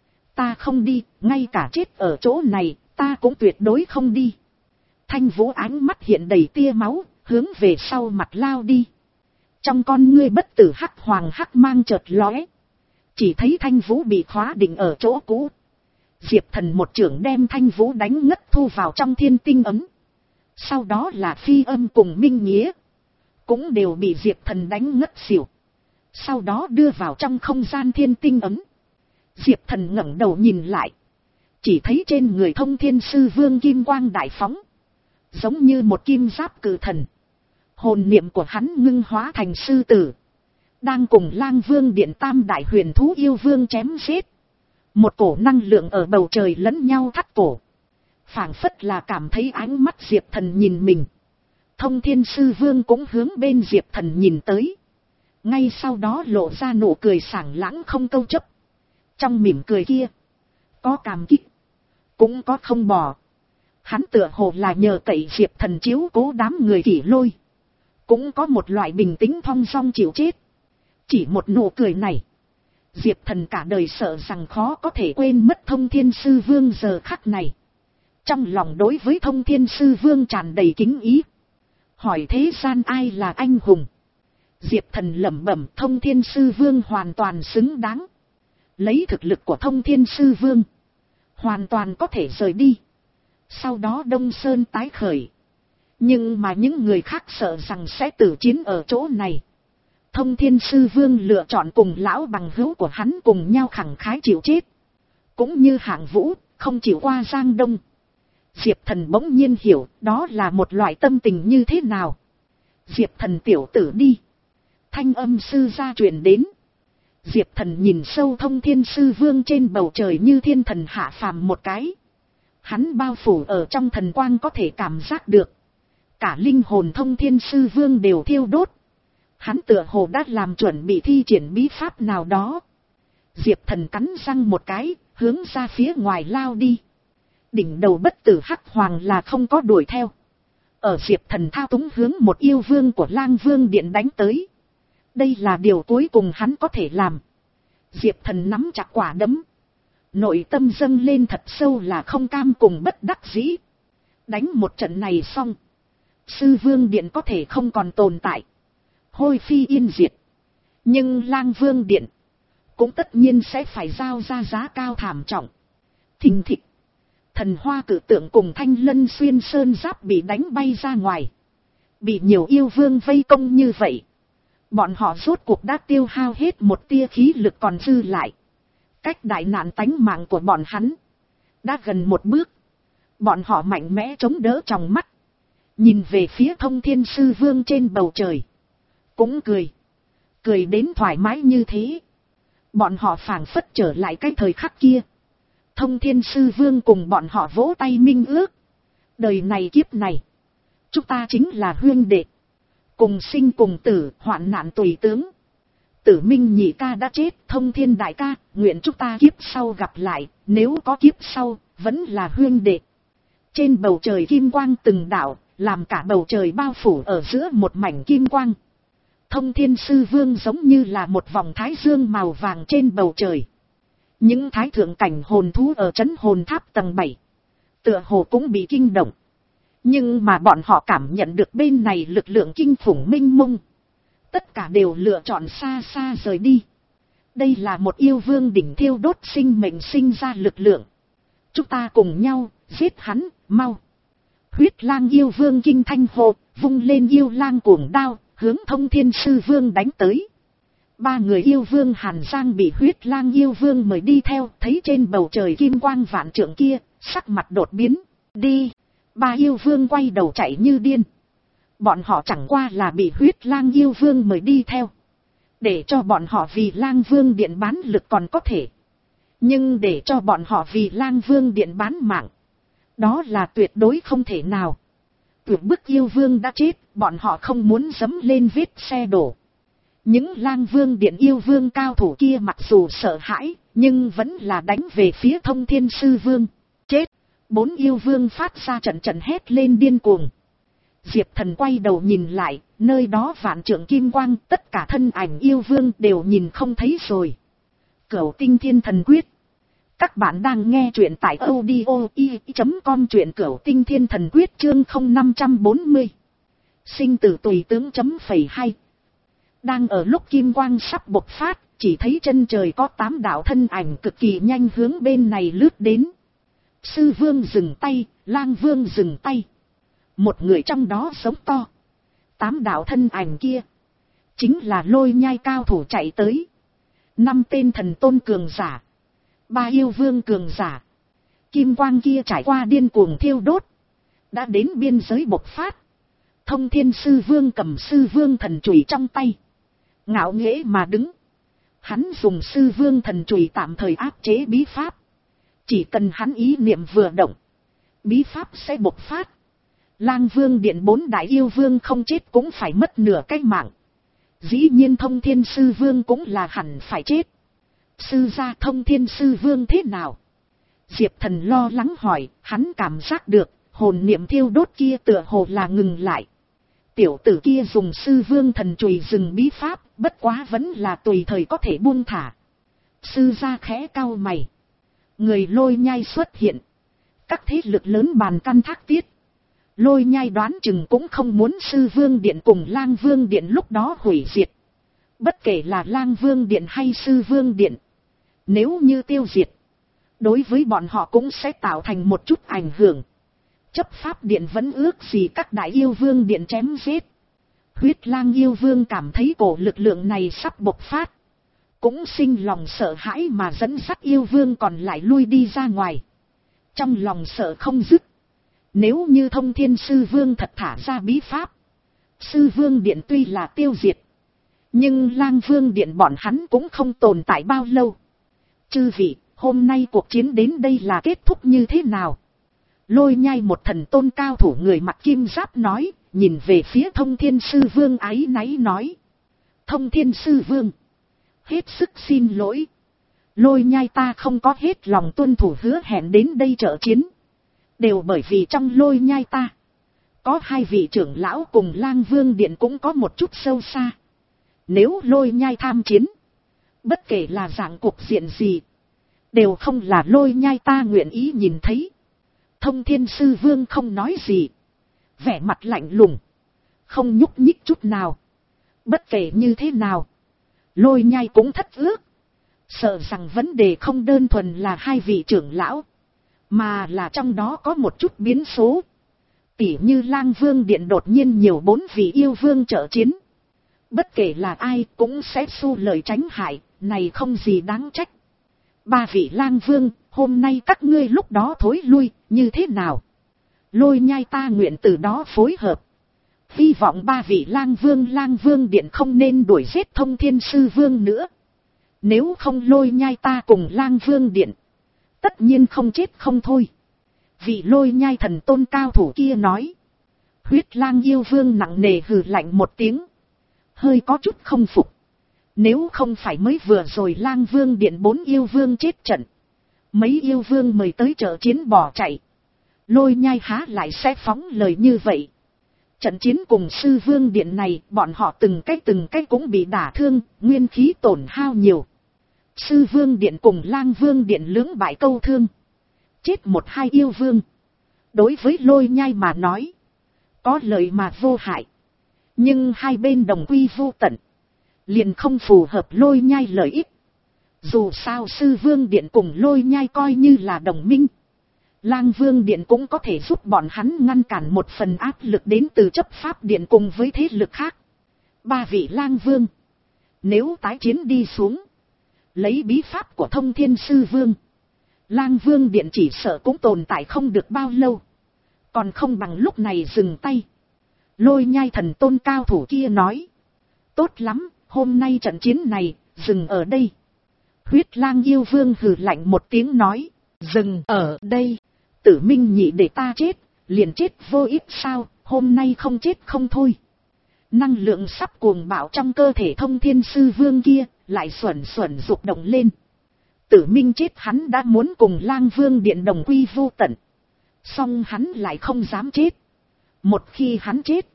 Ta không đi, ngay cả chết ở chỗ này, ta cũng tuyệt đối không đi. Thanh Vũ ánh mắt hiện đầy tia máu, hướng về sau mặt lao đi. Trong con ngươi bất tử Hắc Hoàng hắc mang chợt lóe, chỉ thấy Thanh Vũ bị khóa định ở chỗ cũ. Diệp Thần một chưởng đem Thanh Vũ đánh ngất thu vào trong thiên tinh ấm. Sau đó là Phi Âm cùng Minh Nghĩa, cũng đều bị Diệp Thần đánh ngất xỉu. Sau đó đưa vào trong không gian thiên tinh ấm. Diệp Thần ngẩng đầu nhìn lại, chỉ thấy trên người Thông Thiên Sư Vương kim quang đại phóng, giống như một kim giáp cử thần. Hồn niệm của hắn ngưng hóa thành sư tử, Đang cùng Lang Vương Điện tam đại huyền thú yêu vương chém giết. Một cổ năng lượng ở bầu trời lẫn nhau thắt cổ. Phảng phất là cảm thấy ánh mắt Diệp Thần nhìn mình. Thông Thiên Sư Vương cũng hướng bên Diệp Thần nhìn tới. Ngay sau đó lộ ra nụ cười sảng lãng không câu chấp. Trong mỉm cười kia, có cảm kích, cũng có không bỏ. Hắn tựa hồ là nhờ cậy Diệp Thần chiếu cố đám người Kỷ Lôi. Cũng có một loại bình tĩnh thong dong chịu chết. Chỉ một nụ cười này, Diệp Thần cả đời sợ rằng khó có thể quên mất Thông Thiên Sư Vương giờ khắc này. Trong lòng đối với Thông Thiên Sư Vương tràn đầy kính ý. Hỏi thế gian ai là anh hùng? Diệp Thần lẩm bẩm, Thông Thiên Sư Vương hoàn toàn xứng đáng. Lấy thực lực của Thông Thiên Sư Vương, hoàn toàn có thể rời đi. Sau đó Đông Sơn tái khởi. Nhưng mà những người khác sợ rằng sẽ tử chiến ở chỗ này. Thông Thiên Sư Vương lựa chọn cùng lão bằng hữu của hắn cùng nhau khẳng khái chịu chết. Cũng như Hạng Vũ, không chịu qua Giang Đông. Diệp Thần bỗng nhiên hiểu đó là một loại tâm tình như thế nào. Diệp Thần tiểu tử đi. Thanh âm sư gia truyền đến. Diệp Thần nhìn sâu Thông Thiên Sư Vương trên bầu trời như thiên thần hạ phàm một cái. Hắn bao phủ ở trong thần quang có thể cảm giác được. Cả linh hồn Thông Thiên Sư Vương đều thiêu đốt. Hắn tựa hồ đã làm chuẩn bị thi triển bí pháp nào đó. Diệp Thần cắn răng một cái, hướng ra phía ngoài lao đi. Đỉnh đầu bất tử hắc hoàng là không có đuổi theo. Ở Diệp Thần thao túng hướng một yêu vương của Lang Vương Điện đánh tới. Đây là điều cuối cùng hắn có thể làm. Diệp Thần nắm chặt quả đấm. Nội tâm dâng lên thật sâu là không cam cùng bất đắc dĩ. Đánh một trận này xong, Sư Vương Điện có thể không còn tồn tại. Hôi phi yên diệt. Nhưng Lang Vương Điện cũng tất nhiên sẽ phải giao ra giá cao thảm trọng. Thình thịch. Thần hoa cử tượng cùng Thanh Lân xuyên sơn giáp bị đánh bay ra ngoài. Bị nhiều yêu vương vây công như vậy. Bọn họ rốt cuộc đã tiêu hao hết một tia khí lực còn dư lại. Cách đại nạn tánh mạng của bọn hắn đã gần một bước. Bọn họ mạnh mẽ chống đỡ trong mắt. Nhìn về phía Thông Thiên Sư Vương trên bầu trời. Cũng cười. Cười đến thoải mái như thế. Bọn họ phảng phất trở lại cái thời khắc kia. Thông Thiên Sư Vương cùng bọn họ vỗ tay minh ước. Đời này kiếp này, chúng ta chính là huynh đệ. Cùng sinh cùng tử, hoạn nạn tùy tướng. Tử Minh nhị ca đã chết, Thông Thiên đại ca, nguyện chúng ta kiếp sau gặp lại. Nếu có kiếp sau, vẫn là huynh đệ. Trên bầu trời kim quang từng đảo, làm cả bầu trời bao phủ ở giữa một mảnh kim quang. Thông Thiên Sư Vương giống như là một vòng thái dương màu vàng trên bầu trời. Những thái thượng cảnh hồn thú ở trấn hồn tháp tầng bảy. Tựa hồ cũng bị kinh động. Nhưng mà bọn họ cảm nhận được bên này lực lượng kinh khủng minh mông. Tất cả đều lựa chọn xa xa rời đi. Đây là một yêu vương đỉnh thiêu đốt sinh mệnh sinh ra lực lượng. Chúng ta cùng nhau, giết hắn, mau. Huyết lang yêu vương kinh thanh hồ, vung lên yêu lang cuồng đao, hướng Thông Thiên Sư Vương đánh tới. Ba người yêu vương Hàn Giang bị huyết lang yêu vương mời đi theo, thấy trên bầu trời kim quang vạn trượng kia, sắc mặt đột biến. Đi! Ba yêu vương quay đầu chạy như điên. Bọn họ chẳng qua là bị huyết lang yêu vương mời đi theo. Để cho bọn họ vì Lang Vương Điện bán lực còn có thể. Nhưng để cho bọn họ vì Lang Vương Điện bán mạng, đó là tuyệt đối không thể nào. Tuyệt bức yêu vương đã chết, bọn họ không muốn dẫm lên vết xe đổ. Những Lang Vương Điện yêu vương cao thủ kia mặc dù sợ hãi, nhưng vẫn là đánh về phía Thông Thiên Sư Vương. Chết! Bốn yêu vương phát ra trận trận hét lên điên cuồng. Diệp Thần quay đầu nhìn lại, nơi đó vạn trượng kim quang, tất cả thân ảnh yêu vương đều nhìn không thấy rồi. Cửu Tinh Thiên Thần Quyết. Các bạn đang nghe truyện tại audio i chấm com, truyện Cửu Tinh Thiên Thần Quyết chương không năm bốn mươi. Sinh tử tùy tướng chấm phẩy hai. Đang ở lúc kim quang sắp bộc phát, chỉ thấy chân trời có tám đạo thân ảnh cực kỳ nhanh hướng bên này lướt đến. Sư Vương dừng tay, Lang Vương dừng tay. Một người trong đó sống to. Tám đạo thân ảnh kia chính là Lôi Nhai cao thủ chạy tới. Năm tên thần tôn cường giả, ba yêu vương cường giả. Kim quang kia trải qua điên cuồng thiêu đốt, đã đến biên giới bộc phát. Thông Thiên Sư Vương cầm Sư Vương thần chùy trong tay, ngạo nghễ mà đứng. Hắn dùng sư vương thần chùy tạm thời áp chế bí pháp. Chỉ cần hắn ý niệm vừa động, bí pháp sẽ bộc phát. Lang Vương Điện bốn đại yêu vương không chết cũng phải mất nửa cái mạng. Dĩ nhiên Thông Thiên Sư Vương cũng là hẳn phải chết. Sư gia Thông Thiên Sư Vương thế nào? Diệp Thần lo lắng hỏi, hắn cảm giác được, hồn niệm thiêu đốt kia tựa hồ là ngừng lại. Tiểu tử kia dùng sư vương thần chùy dừng bí pháp, bất quá vẫn là tùy thời có thể buông thả. Sư gia khẽ cau mày. Người Lôi Nhai xuất hiện. Các thế lực lớn bàn căn thác tiết. Lôi Nhai đoán chừng cũng không muốn sư vương điện cùng Lang Vương Điện lúc đó hủy diệt. Bất kể là Lang Vương Điện hay sư vương điện. Nếu như tiêu diệt, đối với bọn họ cũng sẽ tạo thành một chút ảnh hưởng. Chấp pháp điện vẫn ước gì các đại yêu vương điện chém giết. Huyết Lang yêu vương cảm thấy cổ lực lượng này sắp bộc phát. Cũng sinh lòng sợ hãi mà dẫn dắt yêu vương còn lại lui đi ra ngoài. Trong lòng sợ không dứt. Nếu như Thông Thiên Sư Vương thật thả ra bí pháp, sư vương điện tuy là tiêu diệt, nhưng Lang Vương Điện bọn hắn cũng không tồn tại bao lâu. Chư vị, hôm nay cuộc chiến đến đây là kết thúc như thế nào? Lôi Nhai một thần tôn cao thủ người mặc kim giáp nói, nhìn về phía Thông Thiên Sư Vương áy náy nói. Thông Thiên Sư Vương, hết sức xin lỗi. Lôi Nhai ta không có hết lòng tuân thủ hứa hẹn đến đây trợ chiến. Đều bởi vì trong Lôi Nhai ta, có hai vị trưởng lão cùng Lang Vương Điện cũng có một chút sâu xa. Nếu Lôi Nhai tham chiến, bất kể là dạng cục diện gì, đều không là Lôi Nhai ta nguyện ý nhìn thấy. Thông Thiên Sư Vương không nói gì, vẻ mặt lạnh lùng, không nhúc nhích chút nào. Bất kể như thế nào, Lôi Nhai cũng thất ước. Sợ rằng vấn đề không đơn thuần là hai vị trưởng lão, mà là trong đó có một chút biến số. Tỉ như Lang Vương Điện đột nhiên nhiều bốn vị yêu vương trợ chiến. Bất kể là ai cũng sẽ xu lời tránh hại, này không gì đáng trách. Ba vị Lang Vương, hôm nay các ngươi lúc đó thối lui, như thế nào? Lôi Nhai ta nguyện từ đó phối hợp. Hy vọng ba vị Lang Vương Lang Vương Điện không nên đuổi giết Thông Thiên Sư Vương nữa. Nếu không Lôi Nhai ta cùng Lang Vương Điện, tất nhiên không chết không thôi. Vị Lôi Nhai thần tôn cao thủ kia nói. Huyết Lang yêu vương nặng nề hừ lạnh một tiếng, hơi có chút không phục. Nếu không phải mới vừa rồi Lang Vương Điện bốn yêu vương chết trận, mấy yêu vương mời tới trợ chiến bỏ chạy, Lôi Nhai há lại sẽ phóng lời như vậy. Trận chiến cùng sư vương điện này, bọn họ từng cái từng cái cũng bị đả thương, nguyên khí tổn hao nhiều. Sư vương điện cùng Lang Vương Điện lưỡng bại câu thương, chết một hai yêu vương. Đối với Lôi Nhai mà nói, có lợi mà vô hại. Nhưng hai bên đồng quy vô tận, liền không phù hợp Lôi Nhai lợi ích. Dù sao sư vương điện cùng Lôi Nhai coi như là đồng minh, Lang Vương Điện cũng có thể giúp bọn hắn ngăn cản một phần áp lực đến từ chấp pháp điện cùng với thế lực khác. Ba vị Lang Vương, nếu tái chiến đi xuống, lấy bí pháp của Thông Thiên Sư Vương, Lang Vương Điện chỉ sợ cũng tồn tại không được bao lâu. Còn không bằng lúc này dừng tay. Lôi Nhai thần tôn cao thủ kia nói. Tốt lắm, hôm nay trận chiến này, dừng ở đây. Huyết Lang yêu vương hừ lạnh một tiếng nói. Dừng ở đây. Tử Minh nhị để ta chết, liền chết vô ích sao, hôm nay không chết không thôi. Năng lượng sắp cuồng bạo trong cơ thể Thông Thiên Sư Vương kia, lại xuẩn xuẩn dục động lên. Tử Minh chết hắn đã muốn cùng Lang Vương Điện đồng quy vô tận. Song hắn lại không dám chết. Một khi hắn chết,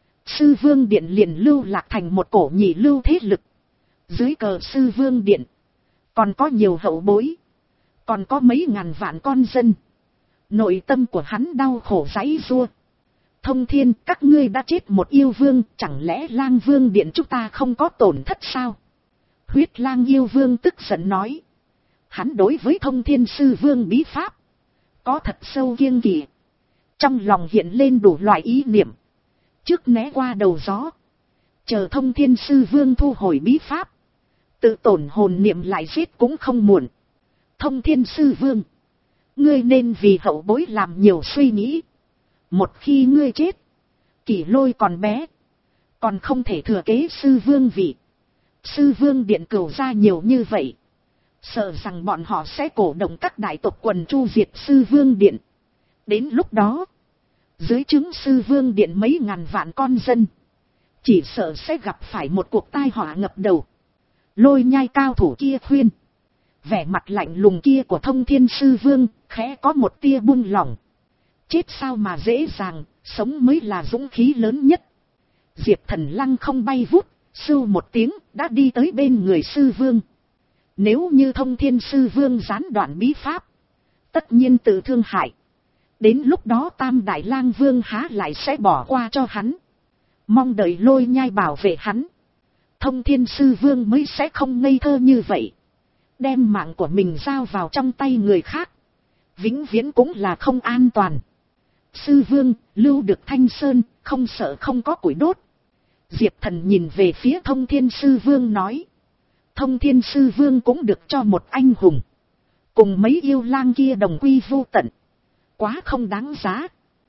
Sư Vương Điện liền lưu lạc thành một cổ nhị lưu thế lực. Dưới cờ Sư Vương Điện, còn có nhiều hậu bối, còn có mấy ngàn vạn con dân. Nội tâm của hắn đau khổ giãy giụa. Thông Thiên, các ngươi đã chết một yêu vương, chẳng lẽ Lang Vương Điện chúng ta không có tổn thất sao? Huyết Lang yêu vương tức giận nói. Hắn đối với Thông Thiên Sư Vương bí pháp có thật sâu kiêng kỵ. Trong lòng hiện lên đủ loại ý niệm, trước né qua đầu gió, chờ Thông Thiên Sư Vương thu hồi bí pháp, tự tổn hồn niệm lại giết cũng không muộn. Thông Thiên Sư Vương, ngươi nên vì hậu bối làm nhiều suy nghĩ. Một khi ngươi chết, Kỷ Lôi còn bé, còn không thể thừa kế sư vương vị. Sư vương điện cửu ra nhiều như vậy, sợ rằng bọn họ sẽ cổ động các đại tộc quần chu diệt sư vương điện. Đến lúc đó, dưới trướng sư vương điện mấy ngàn vạn con dân, chỉ sợ sẽ gặp phải một cuộc tai họa ngập đầu. Lôi Nhai cao thủ kia khuyên. Vẻ mặt lạnh lùng kia của Thông Thiên sư vương khẽ có một tia buông lỏng. Chết sao mà dễ dàng, sống mới là dũng khí lớn nhất. Diệp Thần lăng không bay vút, sưu một tiếng đã đi tới bên người sư vương. Nếu như Thông Thiên sư vương gián đoạn bí pháp, tất nhiên tự thương hại. Đến lúc đó Tam Đại Lang Vương há lại sẽ bỏ qua cho hắn. Mong đợi Lôi Nhai bảo vệ hắn. Thông Thiên sư vương mới sẽ không ngây thơ như vậy. Đem mạng của mình giao vào trong tay người khác, vĩnh viễn cũng là không an toàn. Sư vương, lưu được Thanh Sơn, không sợ không có củi đốt. Diệp Thần nhìn về phía Thông Thiên sư vương nói. Thông Thiên sư vương cũng được cho một anh hùng, cùng mấy yêu lang kia đồng quy vô tận, quá không đáng giá.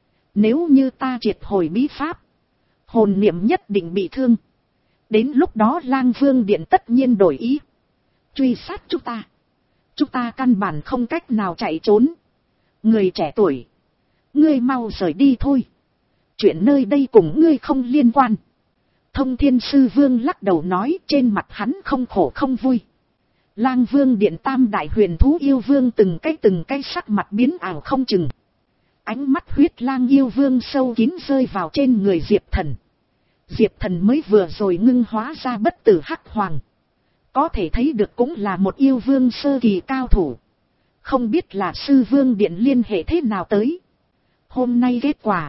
Nếu như ta triệt hồi bí pháp, hồn niệm nhất định bị thương. Đến lúc đó Lang Vương điện tất nhiên đổi ý, truy sát chúng ta. Chúng ta căn bản không cách nào chạy trốn. Người trẻ tuổi, ngươi mau rời đi thôi. Chuyện nơi đây cùng ngươi không liên quan. Thông Thiên sư vương lắc đầu nói, trên mặt hắn không khổ không vui. Lang Vương điện tam đại huyền thú yêu vương từng cái từng cái sắc mặt biến ảo không chừng. Ánh mắt huyết lang yêu vương sâu kín rơi vào trên người Diệp Thần. Diệp Thần mới vừa rồi ngưng hóa ra bất tử hắc hoàng, có thể thấy được cũng là một yêu vương sơ kỳ cao thủ. Không biết là sư vương điện liên hệ thế nào tới. Hôm nay kết quả,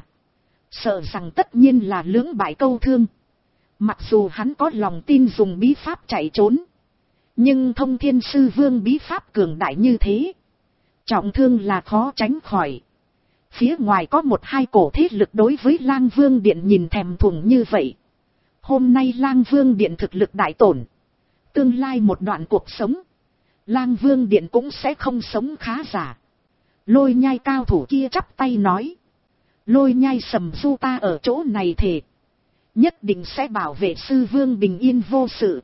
sợ rằng tất nhiên là lưỡng bại câu thương. Mặc dù hắn có lòng tin dùng bí pháp chạy trốn, nhưng Thông Thiên sư vương bí pháp cường đại như thế, trọng thương là khó tránh khỏi. Phía ngoài có một hai cổ thế lực đối với Lang Vương điện nhìn thèm thuồng như vậy. Hôm nay Lang Vương điện thực lực đại tổn, tương lai một đoạn cuộc sống, Lang Vương điện cũng sẽ không sống khá giả. Lôi Nhai cao thủ kia chắp tay nói. Lôi Nhai sầm du ta ở chỗ này thề, nhất định sẽ bảo vệ sư vương bình yên vô sự,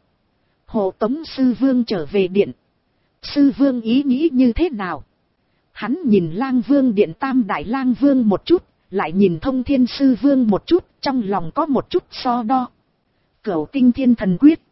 hộ tống sư vương trở về điện. Sư vương ý nghĩ như thế nào? Hắn nhìn Lang Vương điện tam đại Lang Vương một chút, lại nhìn Thông Thiên sư vương một chút, trong lòng có một chút so đo. Cửu Tinh Thiên Thần Quyết